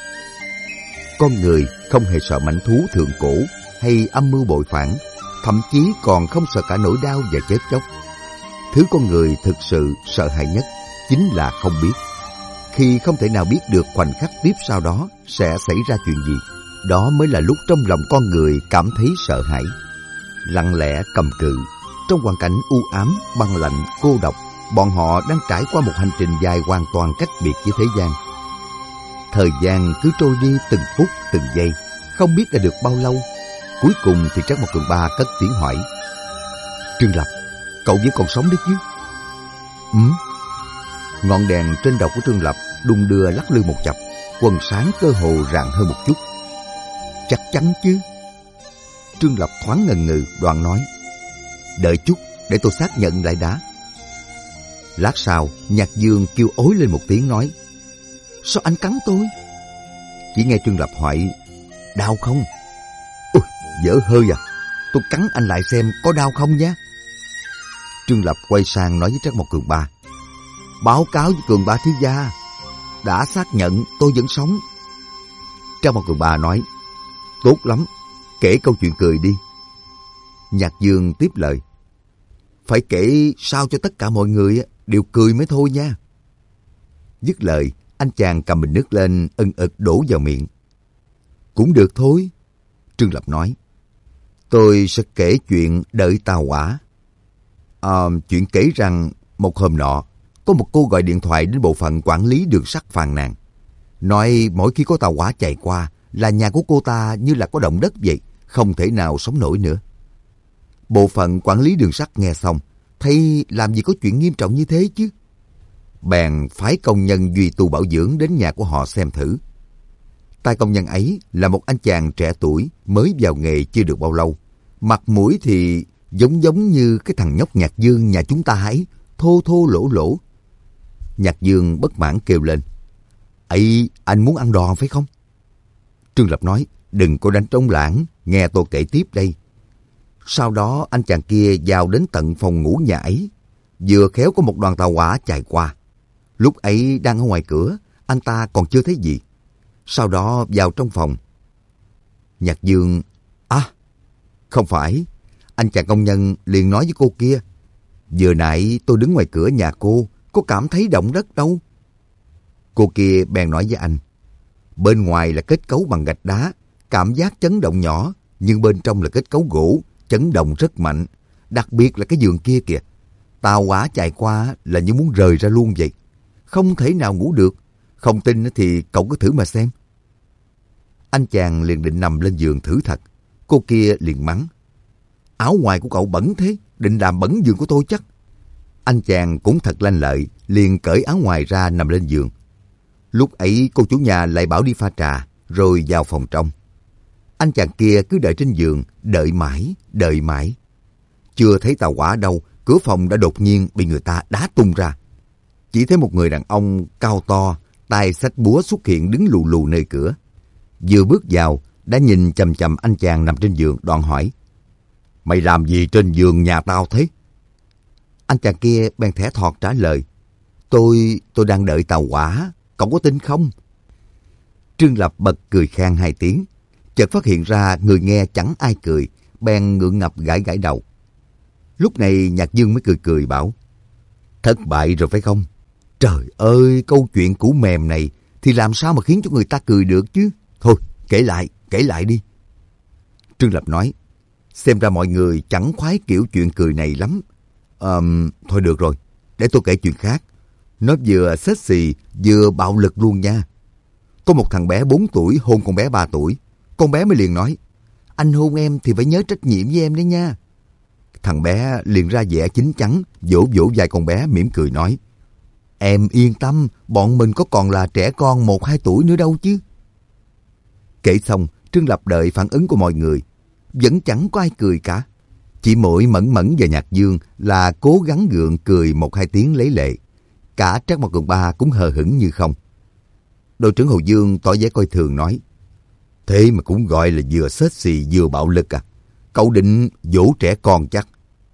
Con người không hề sợ mảnh thú thượng cổ hay âm mưu bội phản, thậm chí còn không sợ cả nỗi đau và chết chóc. Thứ con người thực sự sợ hãi nhất chính là không biết. Khi không thể nào biết được khoảnh khắc tiếp sau đó sẽ xảy ra chuyện gì, đó mới là lúc trong lòng con người cảm thấy sợ hãi. Lặng lẽ cầm cự, trong hoàn cảnh u ám, băng lạnh, cô độc, bọn họ đang trải qua một hành trình dài hoàn toàn cách biệt với thế gian. Thời gian cứ trôi đi từng phút, từng giây, không biết đã được bao lâu. Cuối cùng thì Trắc Mộc Cường Ba cất tiếng hỏi: Trương Lập, cậu vẫn còn sống đấy chứ? Ngọn đèn trên đầu của Trương Lập đung đưa lắc lư một chập, quần sáng cơ hồ rạng hơn một chút. Chắc chắn chứ. Trương Lập thoáng ngần ngừ, đoạn nói: Đợi chút, để tôi xác nhận lại đã. Lát sau, Nhạc Dương kêu ối lên một tiếng nói: Sao anh cắn tôi? Chỉ nghe Trương Lập hỏi: Đau không? Ôi, dở hơi à, tôi cắn anh lại xem có đau không nhé. Trương Lập quay sang nói với Trắc Mộc Cường Ba: Báo cáo với Cường Ba thiếu gia, đã xác nhận tôi vẫn sống. Trắc Mộc Cường Ba nói: Tốt lắm, kể câu chuyện cười đi. Nhạc Dương tiếp lời: Phải kể sao cho tất cả mọi người đều cười mới thôi nha. Dứt lời, anh chàng cầm bình nước lên ân ực đổ vào miệng. Cũng được thôi, Trương Lập nói. Tôi sẽ kể chuyện đợi tàu hỏa. Chuyện kể rằng một hôm nọ, có một cô gọi điện thoại đến bộ phận quản lý đường sắt phàn nàn. Nói mỗi khi có tàu hỏa chạy qua là nhà của cô ta như là có động đất vậy, không thể nào sống nổi nữa. Bộ phận quản lý đường sắt nghe xong, thấy làm gì có chuyện nghiêm trọng như thế chứ. Bèn phái công nhân duy tu bảo dưỡng đến nhà của họ xem thử. Tay công nhân ấy là một anh chàng trẻ tuổi mới vào nghề chưa được bao lâu. Mặt mũi thì giống như cái thằng nhóc Nhạc Dương nhà chúng ta ấy, thô thô lỗ lỗ. Nhạc Dương bất mãn kêu lên: Ấy, anh muốn ăn đòn phải không? Trương Lập nói: Đừng có đánh trống lãng, nghe tôi kể tiếp đây. Sau đó anh chàng kia vào đến tận phòng ngủ nhà ấy. Vừa khéo có một đoàn tàu hỏa chạy qua. Lúc ấy đang ở ngoài cửa, anh ta còn chưa thấy gì. Sau đó vào trong phòng. Nhạc Dương: Không phải. Anh chàng công nhân liền nói với cô kia: Vừa nãy tôi đứng ngoài cửa nhà cô, có cảm thấy động đất đâu. Cô kia bèn nói với anh: Bên ngoài là kết cấu bằng gạch đá, cảm giác chấn động nhỏ, nhưng bên trong là kết cấu gỗ, chấn động rất mạnh. Đặc biệt là cái giường kia kìa. Tàu hỏa chạy qua là như muốn rời ra luôn vậy. Không thể nào ngủ được. Không tin thì cậu cứ thử mà xem. Anh chàng liền định nằm lên giường thử thật. Cô kia liền mắng: Áo ngoài của cậu bẩn thế, định làm bẩn giường của tôi chắc. Anh chàng cũng thật lanh lợi, liền cởi áo ngoài ra nằm lên giường. Lúc ấy cô chủ nhà lại bảo đi pha trà, rồi vào phòng trong. Anh chàng kia cứ đợi trên giường, đợi mãi. Chưa thấy tàu hỏa đâu, cửa phòng đã đột nhiên bị người ta đá tung ra. chỉ thấy một người đàn ông cao to, tay xách búa xuất hiện đứng lù lù nơi cửa. Vừa bước vào, đã nhìn chằm chằm anh chàng nằm trên giường, đoạn hỏi: Mày làm gì trên giường nhà tao thế? Anh chàng kia bèn thẻ thọt trả lời: Tôi đang đợi tàu hỏa, cậu có tin không? Trương Lập bật cười khan 2 tiếng, chợt phát hiện ra người nghe chẳng ai cười, bèn ngượng ngập gãi gãi đầu. Lúc này Nhạc Dương mới cười cười bảo: Thất bại rồi phải không? Trời ơi, câu chuyện cũ mềm này thì làm sao mà khiến cho người ta cười được chứ? Thôi, kể lại đi. Trương Lập nói: Xem ra mọi người chẳng khoái kiểu chuyện cười này lắm. Thôi được rồi, để tôi kể chuyện khác. Nó vừa sexy vừa bạo lực luôn nha. Có một thằng bé 4 tuổi hôn con bé 3 tuổi. Con bé mới liền nói: Anh hôn em thì phải nhớ trách nhiệm với em đấy nha. Thằng bé liền ra vẻ chín chắn, vỗ vỗ vai con bé mỉm cười nói: Em yên tâm, bọn mình có còn là trẻ con 1-2 tuổi nữa đâu chứ. Kể xong, Trương Lập đợi phản ứng của mọi người. Vẫn chẳng có ai cười cả. Chỉ mỗi Mẫn Mẫn và Nhạc Dương là cố gắng gượng cười 1-2 tiếng lấy lệ. Cả Trác Mộc Cường Ba cũng hờ hững như không. Đội trưởng Hồ Dương tỏ vẻ coi thường nói: Thế mà cũng gọi là vừa sexy vừa bạo lực à? Cậu định dỗ trẻ con chắc?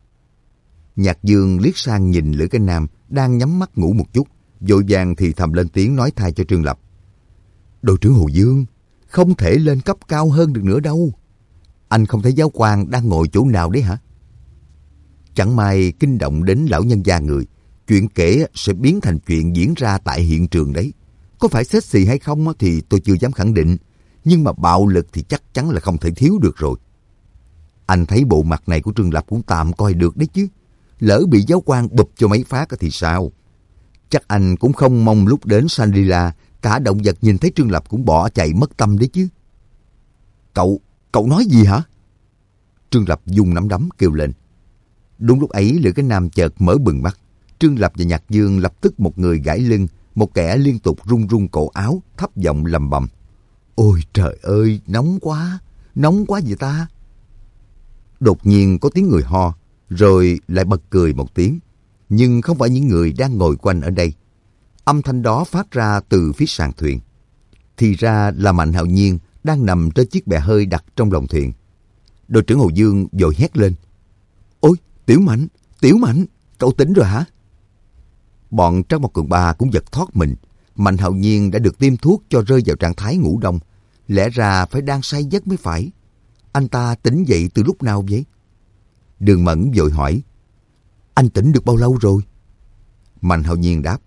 Nhạc Dương liếc sang nhìn Lữ Cái Nam đang nhắm mắt ngủ một chút, vội vàng thì thầm lên tiếng nói thay cho Trương Lập: Đội trưởng Hồ Dương, không thể lên cấp cao hơn được nữa đâu. Anh không thấy giáo quan đang ngồi chỗ nào đấy hả? Chẳng may kinh động đến lão nhân gia người, chuyện kể sẽ biến thành chuyện diễn ra tại hiện trường đấy. Có phải sexy hay không thì tôi chưa dám khẳng định, nhưng mà bạo lực thì chắc chắn là không thể thiếu được rồi. Anh thấy bộ mặt này của Trương Lập cũng tạm coi được đấy chứ. Lỡ bị giáo quan bụp cho mấy phát thì sao? Chắc anh cũng không mong lúc đến Shangri-La, cả động vật nhìn thấy Trương Lập cũng bỏ chạy mất tâm đấy chứ. Cậu nói gì hả? Trương Lập vung nắm đấm kêu lên. Đúng lúc ấy, Lữ Cái Nam chợt mở bừng mắt. Trương Lập và Nhạc Dương lập tức một người gãi lưng, một kẻ liên tục run run cổ áo, thấp giọng lầm bầm: Ôi trời ơi, nóng quá vậy ta. Đột nhiên có tiếng người ho, rồi lại bật cười một tiếng. Nhưng không phải những người đang ngồi quanh ở đây. Âm thanh đó phát ra từ phía sàn thuyền. Thì ra là Mạnh Hạo Nhiên đang nằm trên chiếc bè hơi đặt trong lòng thuyền. Đội trưởng Hồ Dương vội hét lên: Ôi, Tiểu Mạnh, cậu tỉnh rồi hả? Bọn Trác Mộc Cường Ba cũng giật thoát mình. Mạnh Hạo Nhiên đã được tiêm thuốc cho rơi vào trạng thái ngủ đông. Lẽ ra phải đang say giấc mới phải. Anh ta tỉnh dậy từ lúc nào vậy? Đường Mẫn vội hỏi: Anh tỉnh được bao lâu rồi? Mạnh Hạo Nhiên đáp: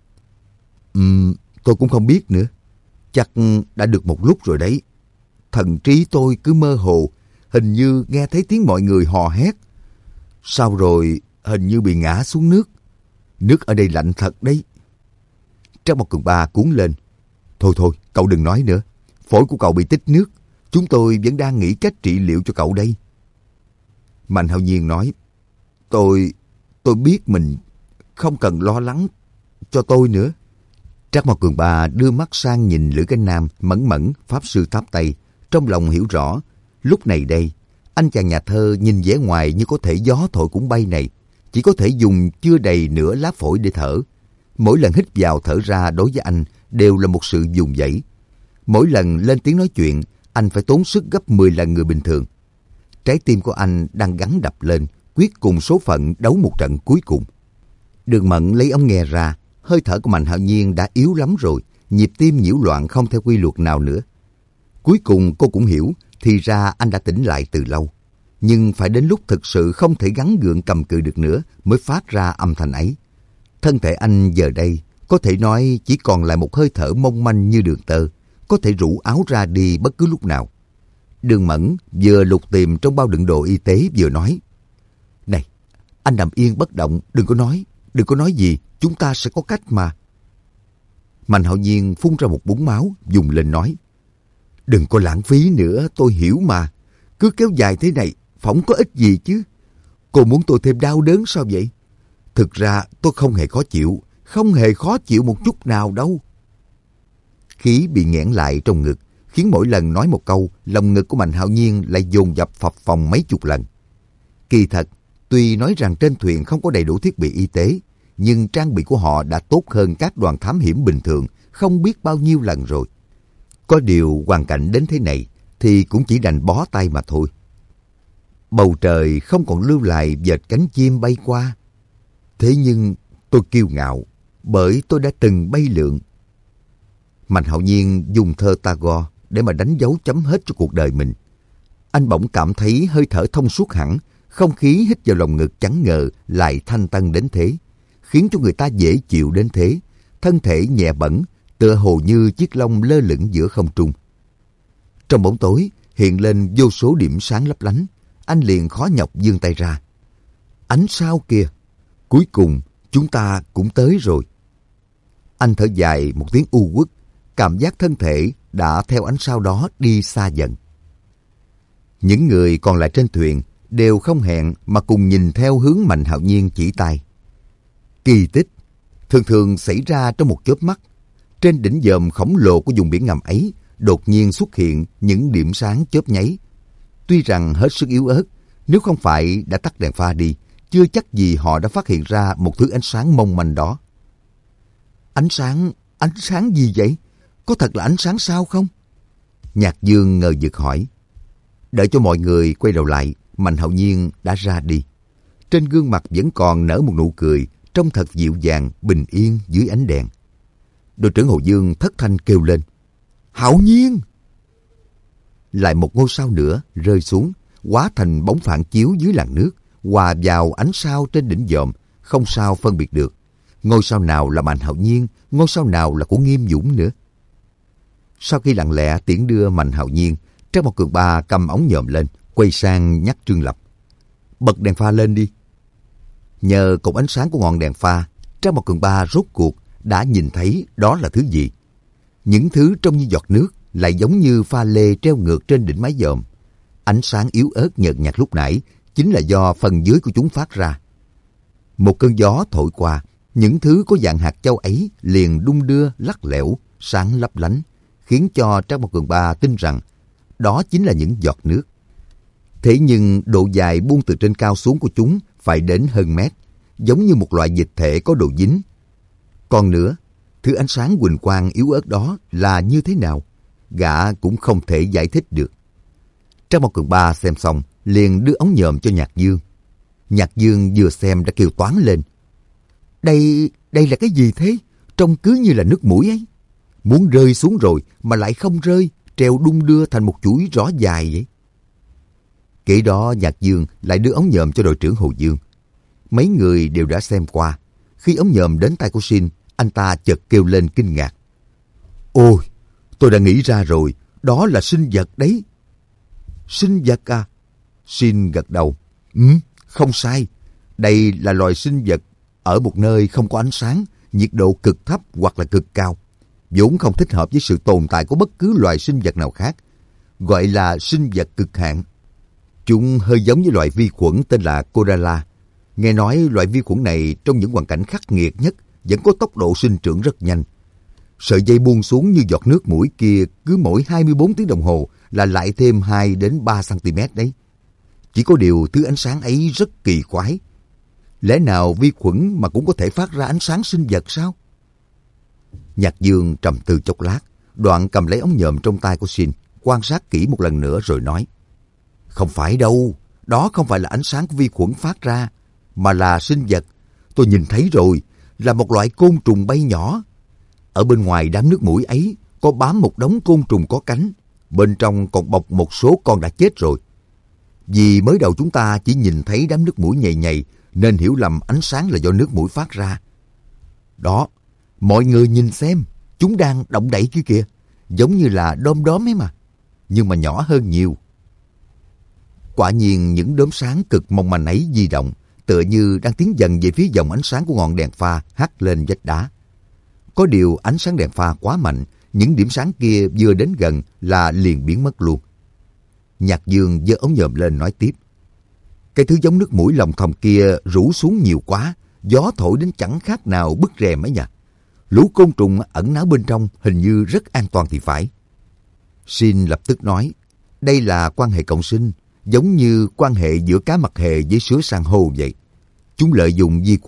Tôi cũng không biết nữa. Chắc đã được một lúc rồi đấy. Thần trí tôi cứ mơ hồ, hình như nghe thấy tiếng mọi người hò hét. Sau rồi hình như bị ngã xuống nước. Nước ở đây lạnh thật đấy. Trác Mộc Cường Ba cuống lên: Thôi, cậu đừng nói nữa. Phổi của cậu bị tích nước. Chúng tôi vẫn đang nghĩ cách trị liệu cho cậu đây. Mạnh Hạo Nhiên nói: Tôi biết mình không cần lo lắng cho tôi nữa. Trác Mộc Cường Ba đưa mắt sang nhìn Lữ Cái Nam, Mẫn Mẫn, pháp sư tháp Tây, trong lòng hiểu rõ. Lúc này đây, anh chàng nhà thơ nhìn vẻ ngoài như có thể gió thổi cũng bay này, chỉ có thể dùng chưa đầy nửa lá phổi để thở. Mỗi lần hít vào thở ra đối với anh đều là một sự vùng vẫy. Mỗi lần lên tiếng nói chuyện, anh phải tốn sức gấp 10 lần người bình thường. Trái tim của anh đang gắng đập lên, quyết cùng số phận đấu một trận cuối cùng. Đường Mẫn lấy ống nghe ra, hơi thở của Mạnh Hạo Nhiên đã yếu lắm rồi, nhịp tim nhiễu loạn không theo quy luật nào nữa. Cuối cùng cô cũng hiểu, thì ra anh đã tỉnh lại từ lâu. Nhưng phải đến lúc thực sự không thể gắng gượng cầm cự được nữa mới phát ra âm thanh ấy. Thân thể anh giờ đây có thể nói chỉ còn lại một hơi thở mong manh như đường tơ, có thể rũ áo ra đi bất cứ lúc nào. Đường Mẫn vừa lục tìm trong bao đựng đồ y tế vừa nói: Này, anh nằm yên bất động, đừng có nói gì, chúng ta sẽ có cách mà. Mạnh Hạo Nhiên phun ra một búng máu, dùng lên nói: Đừng có lãng phí nữa, tôi hiểu mà. Cứ kéo dài thế này, phỏng có ích gì chứ. Cô muốn tôi thêm đau đớn sao vậy? Thực ra tôi không hề khó chịu một chút nào đâu. Khí bị nghẽn lại trong ngực, khiến mỗi lần nói một câu, lòng ngực của Mạnh Hạo Nhiên lại dồn dập phập phồng mấy chục lần. Kỳ thật, tuy nói rằng trên thuyền không có đầy đủ thiết bị y tế, nhưng trang bị của họ đã tốt hơn các đoàn thám hiểm bình thường không biết bao nhiêu lần rồi. Có điều hoàn cảnh đến thế này thì cũng chỉ đành bó tay mà thôi. Bầu trời không còn lưu lại vệt cánh chim bay qua. Thế nhưng tôi kiêu ngạo bởi tôi đã từng bay lượn. Mạnh Hạo Nhiên dùng thơ Tagore để mà đánh dấu chấm hết cho cuộc đời mình. Anh bỗng cảm thấy hơi thở thông suốt hẳn, không khí hít vào lòng ngực chẳng ngờ lại thanh tân đến thế, khiến cho người ta dễ chịu đến thế, thân thể nhẹ bẫng, tựa hồ như chiếc lông lơ lửng giữa không trung. Trong bóng tối hiện lên vô số điểm sáng lấp lánh, anh liền khó nhọc vươn tay ra. Ánh sao kìa, cuối cùng chúng ta cũng tới rồi. Anh thở dài một tiếng u uất, cảm giác thân thể đã theo ánh sao đó đi xa dần. Những người còn lại trên thuyền đều không hẹn mà cùng nhìn theo hướng Mạnh Hạo Nhiên chỉ tay. Kỳ tích thường thường xảy ra trong một chớp mắt. Trên đỉnh dòm khổng lồ của vùng biển ngầm ấy đột nhiên xuất hiện những điểm sáng chớp nháy. Tuy rằng hết sức yếu ớt, nếu không phải đã tắt đèn pha đi, chưa chắc gì họ đã phát hiện ra một thứ ánh sáng mong manh đó. Ánh sáng gì vậy? Có thật là ánh sáng sao không? Nhạc Dương ngờ vực hỏi. Đợi cho mọi người quay đầu lại, Mạnh Hạo Nhiên đã ra đi. Trên gương mặt vẫn còn nở một nụ cười, trông thật dịu dàng, bình yên dưới ánh đèn. Đội trưởng Hồ Dương thất thanh kêu lên. Hạo Nhiên! Lại một ngôi sao nữa rơi xuống, hóa thành bóng phản chiếu dưới làn nước, hòa vào ánh sao trên đỉnh dòm, không sao phân biệt được. Ngôi sao nào là Mạnh Hạo Nhiên, ngôi sao nào là của Nghiêm Dũng nữa. Sau khi lặng lẽ tiễn đưa Mạnh Hạo Nhiên, Trang Một Cường Ba cầm ống nhòm lên, quay sang nhắc Trương Lập. Bật đèn pha lên đi. Nhờ cột ánh sáng của ngọn đèn pha, Trang Một Cường Ba rốt cuộc đã nhìn thấy đó là thứ gì. Những thứ trông như giọt nước lại giống như pha lê treo ngược trên đỉnh mái dòm. Ánh sáng yếu ớt nhợt nhạt lúc nãy chính là do phần dưới của chúng phát ra. Một cơn gió thổi qua, những thứ có dạng hạt châu ấy liền đung đưa lắc lẻo, sáng lấp lánh, khiến cho Trang Một Cường Ba tin rằng đó chính là những giọt nước. Thế nhưng độ dài buông từ trên cao xuống của chúng phải đến hơn mét, giống như một loại dịch thể có độ dính. Còn nữa, thứ ánh sáng huỳnh quang yếu ớt đó là như thế nào? Gã cũng không thể giải thích được. Trang Một Cường Ba xem xong, liền đưa ống nhòm cho Nhạc Dương. Nhạc Dương vừa xem đã kêu toáng lên. Đây là cái gì thế? Trông cứ như là nước mũi ấy. Muốn rơi xuống rồi mà lại không rơi, treo đung đưa thành một chuỗi rõ dài vậy. Kể đó Nhạc Dương lại đưa ống nhòm cho đội trưởng Hồ Dương. Mấy người đều đã xem qua. Khi ống nhòm đến tay của Shin, anh ta chợt kêu lên kinh ngạc. Ôi, tôi đã nghĩ ra rồi, đó là sinh vật đấy. Sinh vật à? Shin gật đầu. Không sai. Đây là loài sinh vật ở một nơi không có ánh sáng, nhiệt độ cực thấp hoặc là cực cao. Vốn không thích hợp với sự tồn tại của bất cứ loài sinh vật nào khác. Gọi là sinh vật cực hạn. Chúng hơi giống với loài vi khuẩn tên là Codala. Nghe nói loại vi khuẩn này trong những hoàn cảnh khắc nghiệt nhất vẫn có tốc độ sinh trưởng rất nhanh. Sợi dây buông xuống như giọt nước mũi kia cứ mỗi 24 tiếng đồng hồ là lại thêm 2 đến 3 cm đấy. Chỉ có điều thứ ánh sáng ấy rất kỳ quái. Lẽ nào vi khuẩn mà cũng có thể phát ra ánh sáng sinh vật sao? Nhạc Dương trầm tư chốc lát, đoạn cầm lấy ống nhòm trong tay của Shin, quan sát kỹ một lần nữa rồi nói. Không phải đâu, đó không phải là ánh sáng của vi khuẩn phát ra, mà là sinh vật. Tôi nhìn thấy rồi, là một loại côn trùng bay nhỏ. Ở bên ngoài đám nước mũi ấy có bám một đống côn trùng có cánh, bên trong còn bọc một số con đã chết rồi. Vì mới đầu chúng ta chỉ nhìn thấy đám nước mũi nhầy nhầy, nên hiểu lầm ánh sáng là do nước mũi phát ra. Đó, mọi người nhìn xem, chúng đang động đậy kia kìa, giống như là đom đóm ấy mà, nhưng mà nhỏ hơn nhiều. Quả nhiên những đốm sáng cực mong manh ấy di động, tựa như đang tiến dần về phía dòng ánh sáng của ngọn đèn pha hắt lên vách đá. Có điều ánh sáng đèn pha quá mạnh, những điểm sáng kia vừa đến gần là liền biến mất luôn. Nhạc Dương giơ ống nhòm lên nói tiếp. Cái thứ giống nước mũi lòng thòng kia rủ xuống nhiều quá, gió thổi đến chẳng khác nào bức rèm ấy nhỉ. Lũ côn trùng ẩn náu bên trong hình như rất an toàn thì phải. Shin lập tức nói, đây là quan hệ cộng sinh, giống như quan hệ giữa cá mập hề với sứa san hô vậy. Chúng lợi dụng vi khuẩn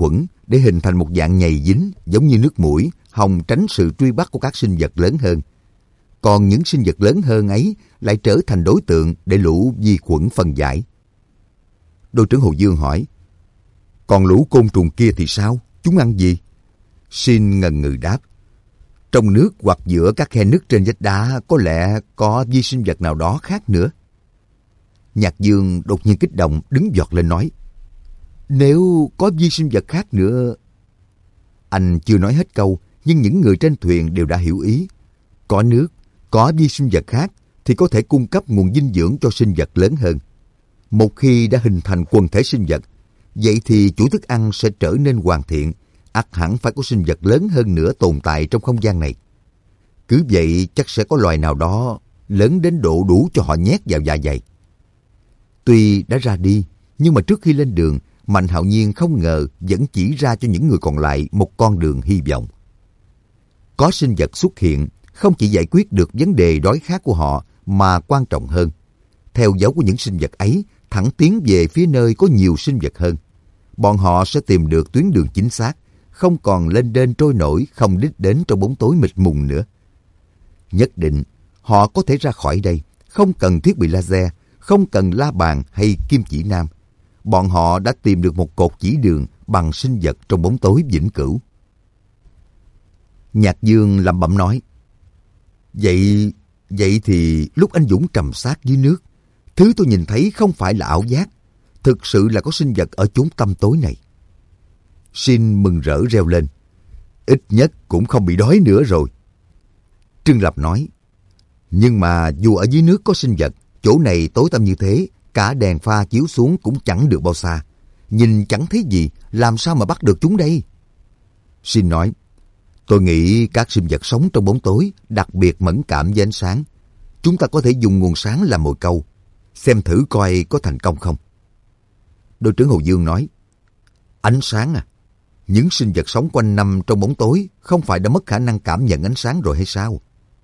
để hình thành một dạng nhầy dính giống như nước muỗi, hòng tránh sự truy bắt của các sinh vật lớn hơn. Còn những sinh vật lớn hơn ấy lại trở thành đối tượng để lũ vi khuẩn phân giải. Đội trưởng Hồ Dương hỏi, còn lũ côn trùng kia thì sao? Chúng ăn gì? Shin ngần ngừ đáp, trong nước hoặc giữa các khe nứt trên vách đá có lẽ có vi sinh vật nào đó khác nữa. Nhạc Dương đột nhiên kích động đứng giọt lên nói, nếu có vi sinh vật khác nữa... Anh chưa nói hết câu, nhưng những người trên thuyền đều đã hiểu ý. Có nước, có vi sinh vật khác thì có thể cung cấp nguồn dinh dưỡng cho sinh vật lớn hơn. Một khi đã hình thành quần thể sinh vật, vậy thì chuỗi thức ăn sẽ trở nên hoàn thiện, ắt hẳn phải có sinh vật lớn hơn nữa tồn tại trong không gian này. Cứ vậy chắc sẽ có loài nào đó lớn đến độ đủ cho họ nhét vào dạ dày. Tuy đã ra đi, nhưng mà trước khi lên đường, Mạnh Hạo Nhiên không ngờ vẫn chỉ ra cho những người còn lại một con đường hy vọng. Có sinh vật xuất hiện không chỉ giải quyết được vấn đề đói khát của họ, mà quan trọng hơn, theo dấu của những sinh vật ấy thẳng tiến về phía nơi có nhiều sinh vật hơn. Bọn họ sẽ tìm được tuyến đường chính xác, không còn lênh đênh trôi nổi không đích đến trong bóng tối mịt mùng nữa. Nhất định họ có thể ra khỏi đây, không cần thiết bị laser, không cần la bàn hay kim chỉ nam. Bọn họ đã tìm được một cột chỉ đường bằng sinh vật trong bóng tối vĩnh cửu. Nhạc Dương lẩm bẩm nói, Vậy thì lúc anh Dũng trầm xác dưới nước, thứ tôi nhìn thấy không phải là ảo giác, thực sự là có sinh vật ở chốn tăm tối này. Shin mừng rỡ reo lên, ít nhất cũng không bị đói nữa rồi. Trương Lập nói, nhưng mà dù ở dưới nước có sinh vật, chỗ này tối tăm như thế, cả đèn pha chiếu xuống cũng chẳng được bao xa. Nhìn chẳng thấy gì, làm sao mà bắt được chúng đây? Shin nói, tôi nghĩ các sinh vật sống trong bóng tối đặc biệt mẫn cảm với ánh sáng. Chúng ta có thể dùng nguồn sáng làm mồi câu, xem thử coi có thành công không. Đội trưởng Hồ Dương nói, ánh sáng à? Những sinh vật sống quanh năm trong bóng tối không phải đã mất khả năng cảm nhận ánh sáng rồi hay sao?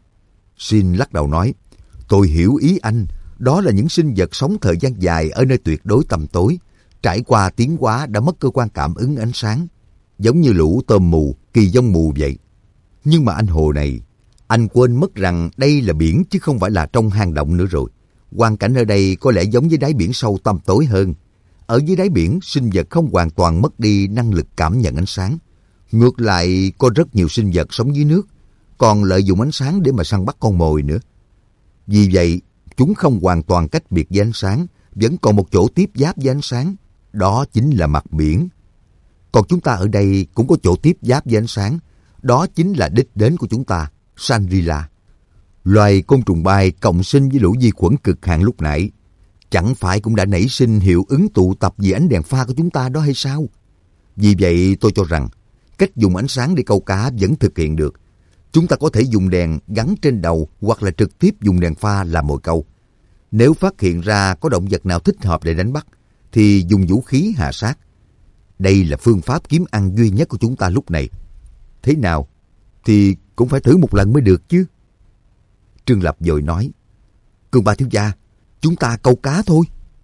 Shin lắc đầu nói, tôi hiểu ý anh. Đó là những sinh vật sống thời gian dài ở nơi tuyệt đối tăm tối, trải qua tiến hóa đã mất cơ quan cảm ứng ánh sáng, giống như lũ tôm mù, kỳ dông mù vậy. Nhưng mà anh Hồ này, anh quên mất rằng đây là biển chứ không phải là trong hang động nữa rồi. Hoàn cảnh ở đây có lẽ giống với đáy biển sâu tăm tối hơn. Ở dưới đáy biển, sinh vật không hoàn toàn mất đi năng lực cảm nhận ánh sáng. Ngược lại, có rất nhiều sinh vật sống dưới nước, còn lợi dụng ánh sáng để mà săn bắt con mồi nữa. Vì vậy, chúng không hoàn toàn cách biệt với ánh sáng, vẫn còn một chỗ tiếp giáp với ánh sáng, đó chính là mặt biển. Còn chúng ta ở đây cũng có chỗ tiếp giáp với ánh sáng, đó chính là đích đến của chúng ta, Shangri-La. Loài côn trùng bay cộng sinh với lũ vi khuẩn cực hạn lúc nãy, chẳng phải cũng đã nảy sinh hiệu ứng tụ tập vì ánh đèn pha của chúng ta đó hay sao? Vì vậy tôi cho rằng, cách dùng ánh sáng để câu cá vẫn thực hiện được. Chúng ta có thể dùng đèn gắn trên đầu hoặc là trực tiếp dùng đèn pha làm mồi câu. Nếu phát hiện ra có động vật nào thích hợp để đánh bắt, thì dùng vũ khí hạ sát. Đây là phương pháp kiếm ăn duy nhất của chúng ta lúc này. Thế nào? Thì cũng phải thử một lần mới được chứ. Trương Lập vội nói, Cường Ba thiếu gia, chúng ta câu cá thôi.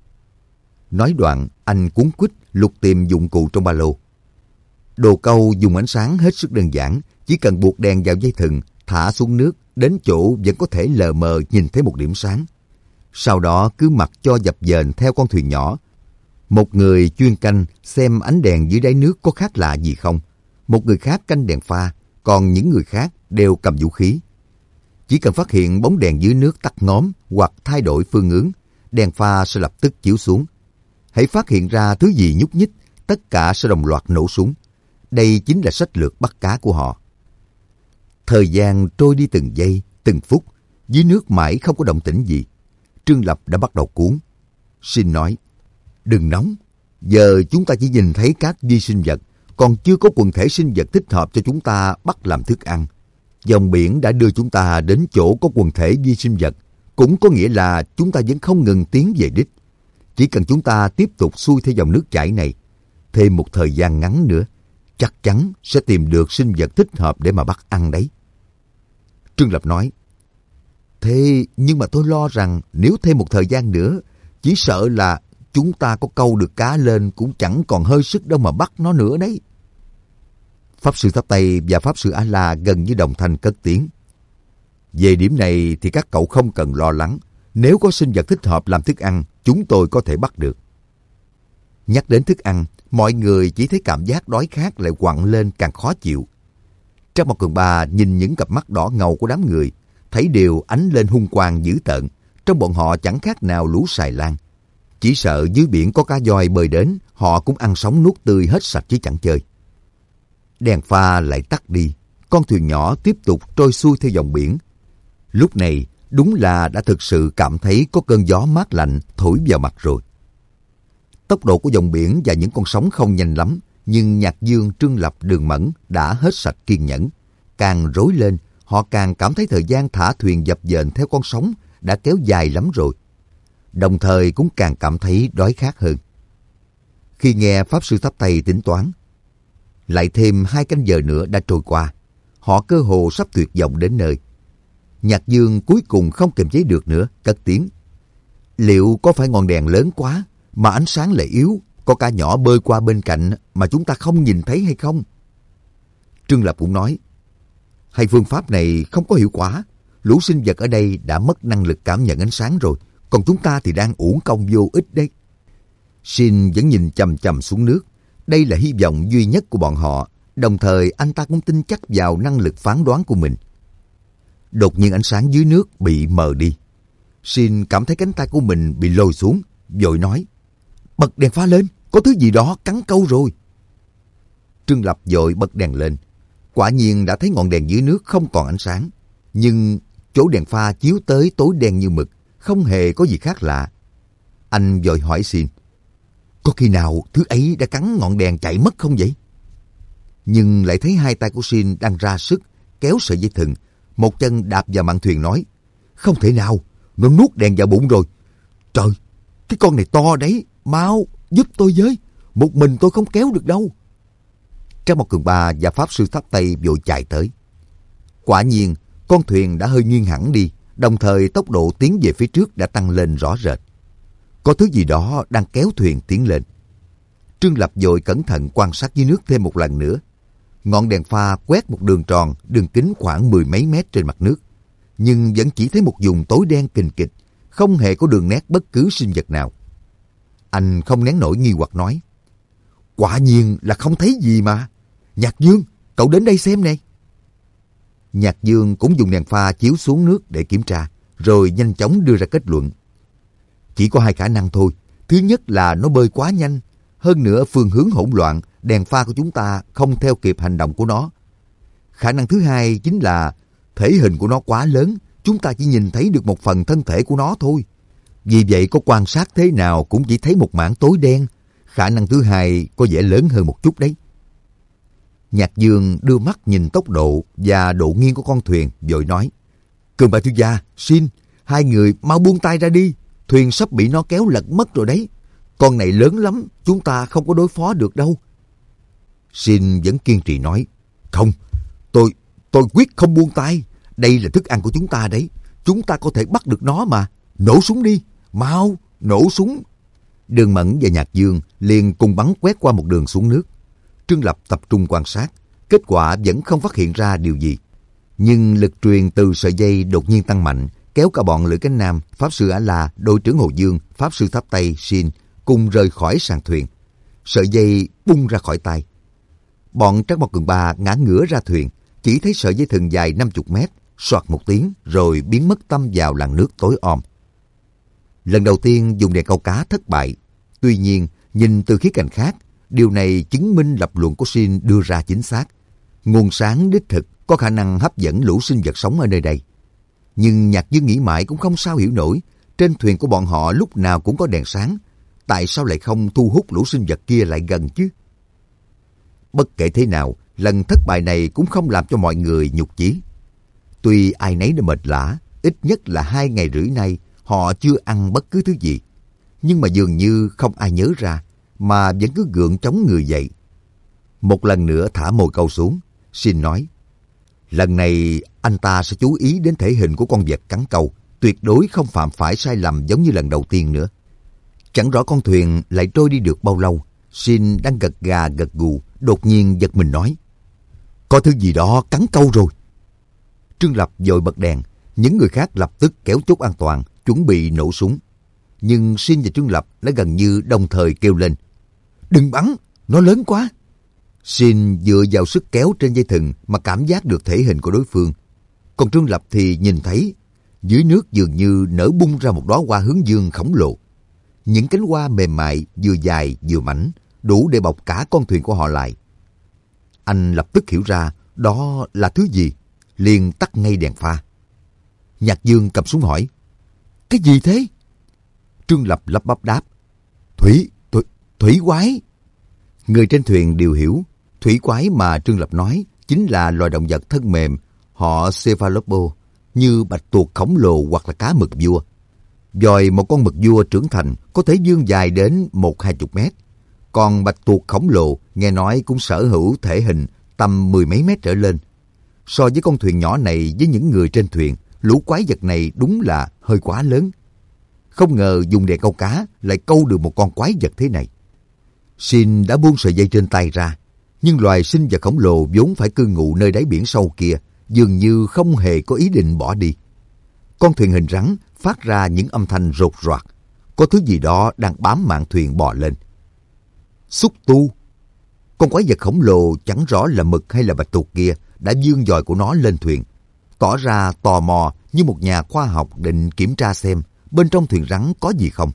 Nói đoạn, anh cuống quýt lục tìm dụng cụ trong ba lô. Đồ câu dùng ánh sáng hết sức đơn giản, chỉ cần buộc đèn vào dây thừng, thả xuống nước, đến chỗ vẫn có thể lờ mờ nhìn thấy một điểm sáng. Sau đó cứ mặc cho dập dềnh theo con thuyền nhỏ. Một người chuyên canh xem ánh đèn dưới đáy nước có khác lạ gì không. Một người khác canh đèn pha, còn những người khác đều cầm vũ khí. Chỉ cần phát hiện bóng đèn dưới nước tắt ngóm hoặc thay đổi phương hướng, đèn pha sẽ lập tức chiếu xuống. Hãy phát hiện ra thứ gì nhúc nhích, tất cả sẽ đồng loạt nổ súng. Đây chính là sách lược bắt cá của họ. Thời gian trôi đi từng giây, từng phút, dưới nước mãi không có động tĩnh gì. Trương Lập đã bắt đầu cuốn. Shin nói, đừng nóng, giờ chúng ta chỉ nhìn thấy các vi sinh vật, còn chưa có quần thể sinh vật thích hợp cho chúng ta bắt làm thức ăn. Dòng biển đã đưa chúng ta đến chỗ có quần thể vi sinh vật, cũng có nghĩa là chúng ta vẫn không ngừng tiến về đích. Chỉ cần chúng ta tiếp tục xuôi theo dòng nước chảy này, thêm một thời gian ngắn nữa, chắc chắn sẽ tìm được sinh vật thích hợp để mà bắt ăn đấy. Trương Lập nói, thế nhưng mà tôi lo rằng nếu thêm một thời gian nữa, chỉ sợ là chúng ta có câu được cá lên cũng chẳng còn hơi sức đâu mà bắt nó nữa đấy. Pháp Sư Tháp Tây và Pháp Sư A-La gần như đồng thanh cất tiếng. Về điểm này thì các cậu không cần lo lắng. Nếu có sinh vật thích hợp làm thức ăn, chúng tôi có thể bắt được. Nhắc đến thức ăn, mọi người chỉ thấy cảm giác đói khát lại quặn lên càng khó chịu. Trác Mộc Cường Ba nhìn những cặp mắt đỏ ngầu của đám người, thấy đều ánh lên hung quang dữ tợn. Trong bọn họ chẳng khác nào lũ xài lang. Chỉ sợ dưới biển có cá voi bơi đến, họ cũng ăn sống nuốt tươi hết sạch chứ chẳng chơi. Đèn pha lại tắt đi, con thuyền nhỏ tiếp tục trôi xuôi theo dòng biển. Lúc này đúng là đã thực sự cảm thấy có cơn gió mát lạnh thổi vào mặt rồi. Tốc độ của dòng biển và những con sóng không nhanh lắm, nhưng Nhạc Dương, Trương Lập, Đường Mẫn đã hết sạch kiên nhẫn. Càng rối lên, họ càng cảm thấy thời gian thả thuyền dập dềnh theo con sóng đã kéo dài lắm rồi. Đồng thời cũng càng cảm thấy đói khát hơn. Khi nghe Pháp Sư Tháp Tây tính toán, lại thêm 2 canh giờ nữa đã trôi qua, họ cơ hồ sắp tuyệt vọng đến nơi. Nhạc Dương cuối cùng không kiềm chế được nữa, cất tiếng. Liệu có phải ngọn đèn lớn quá mà ánh sáng lại yếu, có cá nhỏ bơi qua bên cạnh mà chúng ta không nhìn thấy hay không? Trương Lập cũng nói, hay phương pháp này không có hiệu quả. Lũ sinh vật ở đây đã mất năng lực cảm nhận ánh sáng rồi, còn chúng ta thì đang uổng công vô ích đấy. Shin vẫn nhìn chằm chằm xuống nước. Đây là hy vọng duy nhất của bọn họ. Đồng thời anh ta cũng tin chắc vào năng lực phán đoán của mình. Đột nhiên ánh sáng dưới nước bị mờ đi. Shin cảm thấy cánh tay của mình bị lôi xuống, vội nói, bật đèn pha lên, có thứ gì đó cắn câu rồi. Trương Lập vội bật đèn lên. Quả nhiên đã thấy ngọn đèn dưới nước không còn ánh sáng. Nhưng chỗ đèn pha chiếu tới tối đen như mực, không hề có gì khác lạ. Anh vội hỏi Shin, có khi nào thứ ấy đã cắn ngọn đèn chạy mất không vậy? Nhưng lại thấy hai tay của Shin đang ra sức kéo sợi dây thừng, một chân đạp vào mạn thuyền nói, không thể nào, nó nuốt đèn vào bụng rồi. Trời, cái con này to đấy, mau giúp tôi với, một mình tôi không kéo được đâu. Trác Mộc Cường Ba và Pháp Sư Tháp Tây vội chạy tới. Quả nhiên, con thuyền đã hơi nghiêng hẳn đi, đồng thời tốc độ tiến về phía trước đã tăng lên rõ rệt. Có thứ gì đó đang kéo thuyền tiến lên. Trương Lập vội cẩn thận quan sát dưới nước thêm một lần nữa. Ngọn đèn pha quét một đường tròn, đường kính khoảng 10 mấy mét trên mặt nước, nhưng vẫn chỉ thấy một vùng tối đen kình kịch, không hề có đường nét bất cứ sinh vật nào. Anh không nén nổi nghi hoặc nói, quả nhiên là không thấy gì mà. Nhạc Dương, cậu đến đây xem nè. Nhạc Dương cũng dùng đèn pha chiếu xuống nước để kiểm tra, rồi nhanh chóng đưa ra kết luận. Chỉ có 2 khả năng thôi. Thứ nhất là nó bơi quá nhanh, hơn nữa phương hướng hỗn loạn, đèn pha của chúng ta không theo kịp hành động của nó. Khả năng thứ hai chính là thể hình của nó quá lớn, chúng ta chỉ nhìn thấy được một phần thân thể của nó thôi. Vì vậy có quan sát thế nào cũng chỉ thấy một mảng tối đen. Khả năng thứ hai có vẻ lớn hơn một chút đấy. Nhạc Dương đưa mắt nhìn tốc độ và độ nghiêng của con thuyền, vội nói, Cường Ba thiếu gia, Shin, 2 người mau buông tay ra đi, thuyền sắp bị nó kéo lật mất rồi đấy. Con này lớn lắm, chúng ta không có đối phó được đâu. Shin vẫn kiên trì nói, không, tôi quyết không buông tay. Đây là thức ăn của chúng ta đấy, chúng ta có thể bắt được nó mà. Nổ súng đi, mau, nổ súng. Đường Mẫn và Nhạc Dương liền cùng bắn quét qua một đường xuống nước. Trương Lập tập trung quan sát, kết quả vẫn không phát hiện ra điều gì. Nhưng lực truyền từ sợi dây đột nhiên tăng mạnh, kéo cả bọn Lữ Cánh Nam, Pháp Sư A-La, Đội trưởng Hồ Dương, Pháp Sư Tháp Tây, Shin cùng rời khỏi sàn thuyền. Sợi dây bung ra khỏi tay. Bọn Trác Mộc Cường Ba ngã ngửa ra thuyền, chỉ thấy sợi dây thừng dài 50 mét, soạt một tiếng rồi biến mất tăm vào làn nước tối om. Lần đầu tiên dùng đèn câu cá thất bại. Tuy nhiên, nhìn từ khía cạnh khác, điều này chứng minh lập luận của Shin đưa ra chính xác. Nguồn sáng đích thực có khả năng hấp dẫn lũ sinh vật sống ở nơi đây. Nhưng Nhạc Dương nghĩ mãi cũng không sao hiểu nổi, trên thuyền của bọn họ lúc nào cũng có đèn sáng, tại sao lại không thu hút lũ sinh vật kia lại gần chứ? Bất kể thế nào, lần thất bại này cũng không làm cho mọi người nhục chí. Tuy ai nấy đã mệt lả, ít nhất là 2 ngày rưỡi nay họ chưa ăn bất cứ thứ gì, nhưng mà dường như không ai nhớ ra, mà vẫn cứ gượng chống người dậy. Một lần nữa thả mồi câu xuống, Shin nói, lần này anh ta sẽ chú ý đến thể hình của con vật cắn câu, tuyệt đối không phạm phải sai lầm giống như lần đầu tiên nữa. Chẳng rõ con thuyền lại trôi đi được bao lâu, Shin đang gật gà gật gù, đột nhiên giật mình nói, Có thứ gì đó cắn câu rồi. Trương Lập vội bật đèn, những người khác lập tức kéo chốt an toàn, chuẩn bị nổ súng. Nhưng Sin và Trương Lập đã gần như đồng thời kêu lên: đừng bắn, nó lớn quá. Sin dựa vào sức kéo trên dây thừng mà cảm giác được thể hình của đối phương. Còn Trương Lập thì nhìn thấy dưới nước dường như nở bung ra một đóa hoa hướng dương khổng lồ. Những cánh hoa mềm mại, vừa dài vừa mảnh, đủ để bọc cả con thuyền của họ lại. Anh lập tức hiểu ra đó là thứ gì, liền tắt ngay đèn pha. Nhạc Dương cầm súng hỏi: cái gì thế? Trương Lập lắp bắp đáp: thủy quái. Người trên thuyền đều hiểu, thủy quái mà Trương Lập nói chính là loài động vật thân mềm, họ Cephalopods, như bạch tuộc khổng lồ hoặc là cá mực vua. Dòi một con mực vua trưởng thành có thể vươn dài đến 10-20 mét. Còn bạch tuộc khổng lồ nghe nói cũng sở hữu thể hình tầm 10 mấy mét trở lên. So với con thuyền nhỏ này với những người trên thuyền, lũ quái vật này đúng là hơi quá lớn. Không ngờ dùng đèn câu cá lại câu được một con quái vật thế này. Sin đã buông sợi dây trên tay ra, nhưng loài sinh vật khổng lồ vốn phải cư ngụ nơi đáy biển sâu kia dường như không hề có ý định bỏ đi. Con thuyền hình rắn phát ra những âm thanh rột roạt, có thứ gì đó đang bám mạn thuyền bò lên. Xúc tu. Con quái vật khổng lồ chẳng rõ là mực hay là bạch tuộc kia đã vươn dòi của nó lên thuyền, tỏ ra tò mò như một nhà khoa học định kiểm tra xem bên trong thuyền rắn có gì không.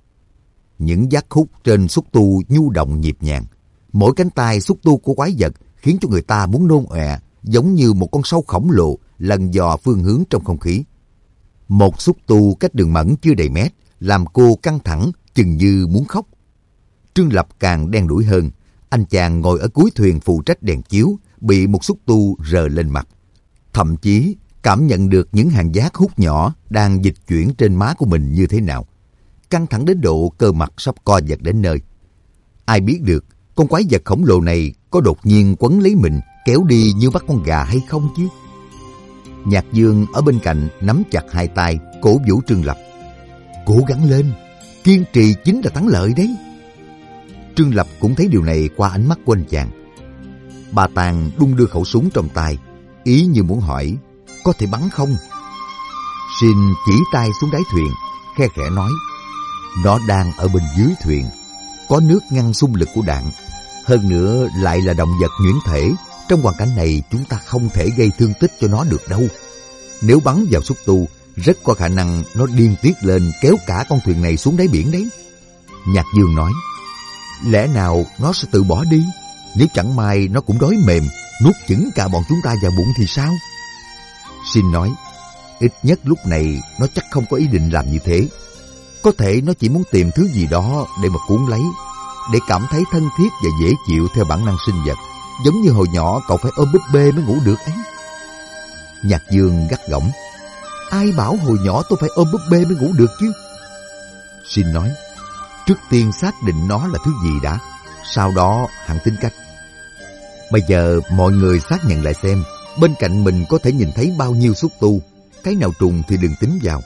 Những giác khúc trên xúc tu nhu động nhịp nhàng. Mỗi cánh tay xúc tu của quái vật khiến cho người ta muốn nôn ọe, giống như một con sâu khổng lồ lần dò phương hướng trong không khí. Một xúc tu cách đường mẫn chưa đầy mét, làm cô căng thẳng chừng như muốn khóc. Trương Lập càng đen đủi hơn. Anh chàng ngồi ở cuối thuyền phụ trách đèn chiếu bị một xúc tu rờ lên mặt. Thậm chí cảm nhận được những hàng giác hút nhỏ đang dịch chuyển trên má của mình như thế nào. Căng thẳng đến độ cơ mặt sắp co giật đến nơi. Ai biết được con quái vật khổng lồ này có đột nhiên quấn lấy mình kéo đi như bắt con gà hay không chứ? Nhạc Dương ở bên cạnh nắm chặt hai tay cổ vũ Trương Lập: cố gắng lên, kiên trì chính là thắng lợi đấy. Trương Lập cũng thấy điều này qua ánh mắt của anh chàng. Bà Tàng đung đưa khẩu súng trong tay, ý như muốn hỏi có thể bắn không. Sin chỉ tay xuống đáy thuyền, khe khẽ nói: nó đang ở bên dưới thuyền, có nước ngăn xung lực của đạn. Hơn nữa lại là động vật nhuyễn thể, trong hoàn cảnh này chúng ta không thể gây thương tích cho nó được đâu. Nếu bắn vào xúc tu, rất có khả năng nó điên tiết lên kéo cả con thuyền này xuống đáy biển đấy. Nhạc Dương nói: lẽ nào nó sẽ tự bỏ đi? Nếu chẳng may nó cũng đói mềm, nuốt chửng cả bọn chúng ta vào bụng thì sao? Sin nói: ít nhất lúc này nó chắc không có ý định làm như thế. Có thể nó chỉ muốn tìm thứ gì đó để mà cuốn lấy, để cảm thấy thân thiết và dễ chịu theo bản năng sinh vật, giống như hồi nhỏ cậu phải ôm búp bê mới ngủ được ấy. Nhạc Dương gắt gỏng: ai bảo hồi nhỏ tôi phải ôm búp bê mới ngủ được chứ? Sin nói: trước tiên xác định nó là thứ gì đã, sau đó hẳn tính cách. Bây giờ mọi người xác nhận lại xem bên cạnh mình có thể nhìn thấy bao nhiêu xúc tu, cái nào trùng thì đừng tính vào.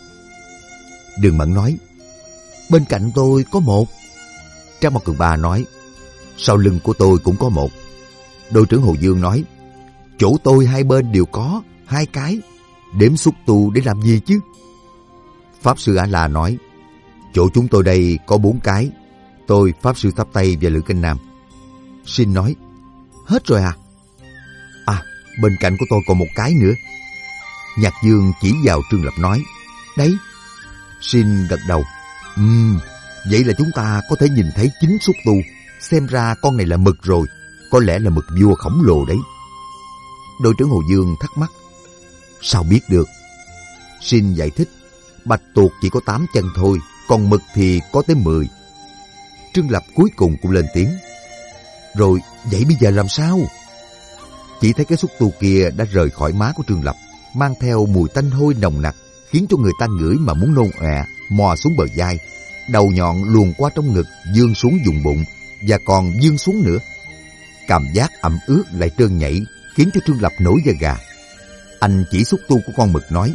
Đường Mẫn nói: bên cạnh tôi có một. Trang Mộc Cường Ba nói: sau lưng của tôi cũng có một. Đội trưởng Hồ Dương nói: chỗ tôi hai bên đều có 2 cái. Đếm xúc tu để làm gì chứ? Pháp sư A La nói: chỗ chúng tôi đây có 4 cái. Tôi, Pháp sư Tháp Tây và Lữ Canh Nam. Sin nói: hết rồi à? À, bên cạnh của tôi còn 1 cái nữa. Nhạc Dương chỉ vào Trương Lập nói: đấy. Sin gật đầu: vậy là chúng ta có thể nhìn thấy 9 xúc tu. Xem ra con này là mực rồi, có lẽ là mực vua khổng lồ đấy. Đội trưởng Hồ Dương thắc mắc: sao biết được? Sin giải thích: bạch tuộc chỉ có 8 chân thôi, còn mực thì có tới 10. Trương Lập cuối cùng cũng lên tiếng: rồi vậy bây giờ làm sao? Chỉ thấy cái xúc tu kia đã rời khỏi má của Trương Lập, mang theo mùi tanh hôi nồng nặc, khiến cho người ta ngửi mà muốn nôn ọe, mò xuống bờ vai. Đầu nhọn luồn qua trong ngực, vươn xuống vùng bụng và còn vươn xuống nữa. Cảm giác ẩm ướt lại trơn nhảy, khiến cho Trương Lập nổi da gà. Anh chỉ xúc tu của con mực nói: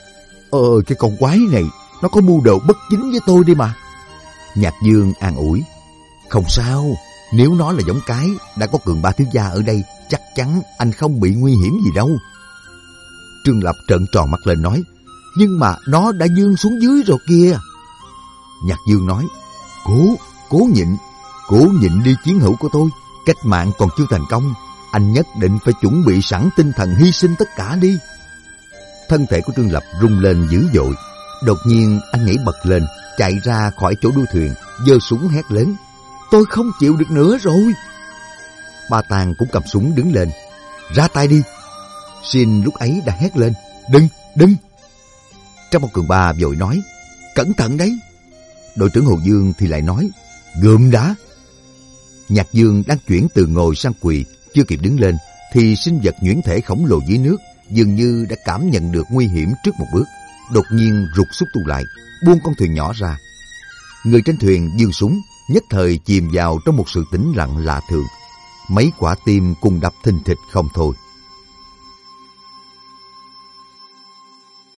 cái con quái này nó có mưu đồ bất chính với tôi đi mà. Nhạc Dương an ủi: không sao, Nếu nó là giống cái, đã có Cường Ba thiếu gia ở đây, chắc chắn anh không bị nguy hiểm gì đâu. Trương Lập trợn tròn mắt lên nói, nhưng mà nó đã dương xuống dưới rồi kìa. Nhạc Dương nói, cố nhịn đi chiến hữu của tôi. Cách mạng còn chưa thành công, anh nhất định phải chuẩn bị sẵn tinh thần hy sinh tất cả đi. Thân thể của Trương Lập rung lên dữ dội. Đột nhiên anh nhảy bật lên, chạy ra khỏi chỗ đuôi thuyền, giơ súng hét lớn, tôi không chịu được nữa rồi. Ba Tàng cũng cầm súng đứng lên, ra tay đi. Xin lúc ấy đã hét lên, đừng. Trong một Cường Ba vội nói, cẩn thận đấy. Đội trưởng Hồ Dương thì lại nói, gượm đã. Nhạc Dương đang chuyển từ ngồi sang quỳ, chưa kịp đứng lên thì sinh vật nhuyễn thể khổng lồ dưới nước dường như đã cảm nhận được nguy hiểm trước một bước, đột nhiên rụt xúc tu lại, buông con thuyền nhỏ ra. Người trên thuyền giương súng, nhất thời chìm vào trong một sự tĩnh lặng lạ thường. Mấy quả tim cùng đập thình thịch không thôi.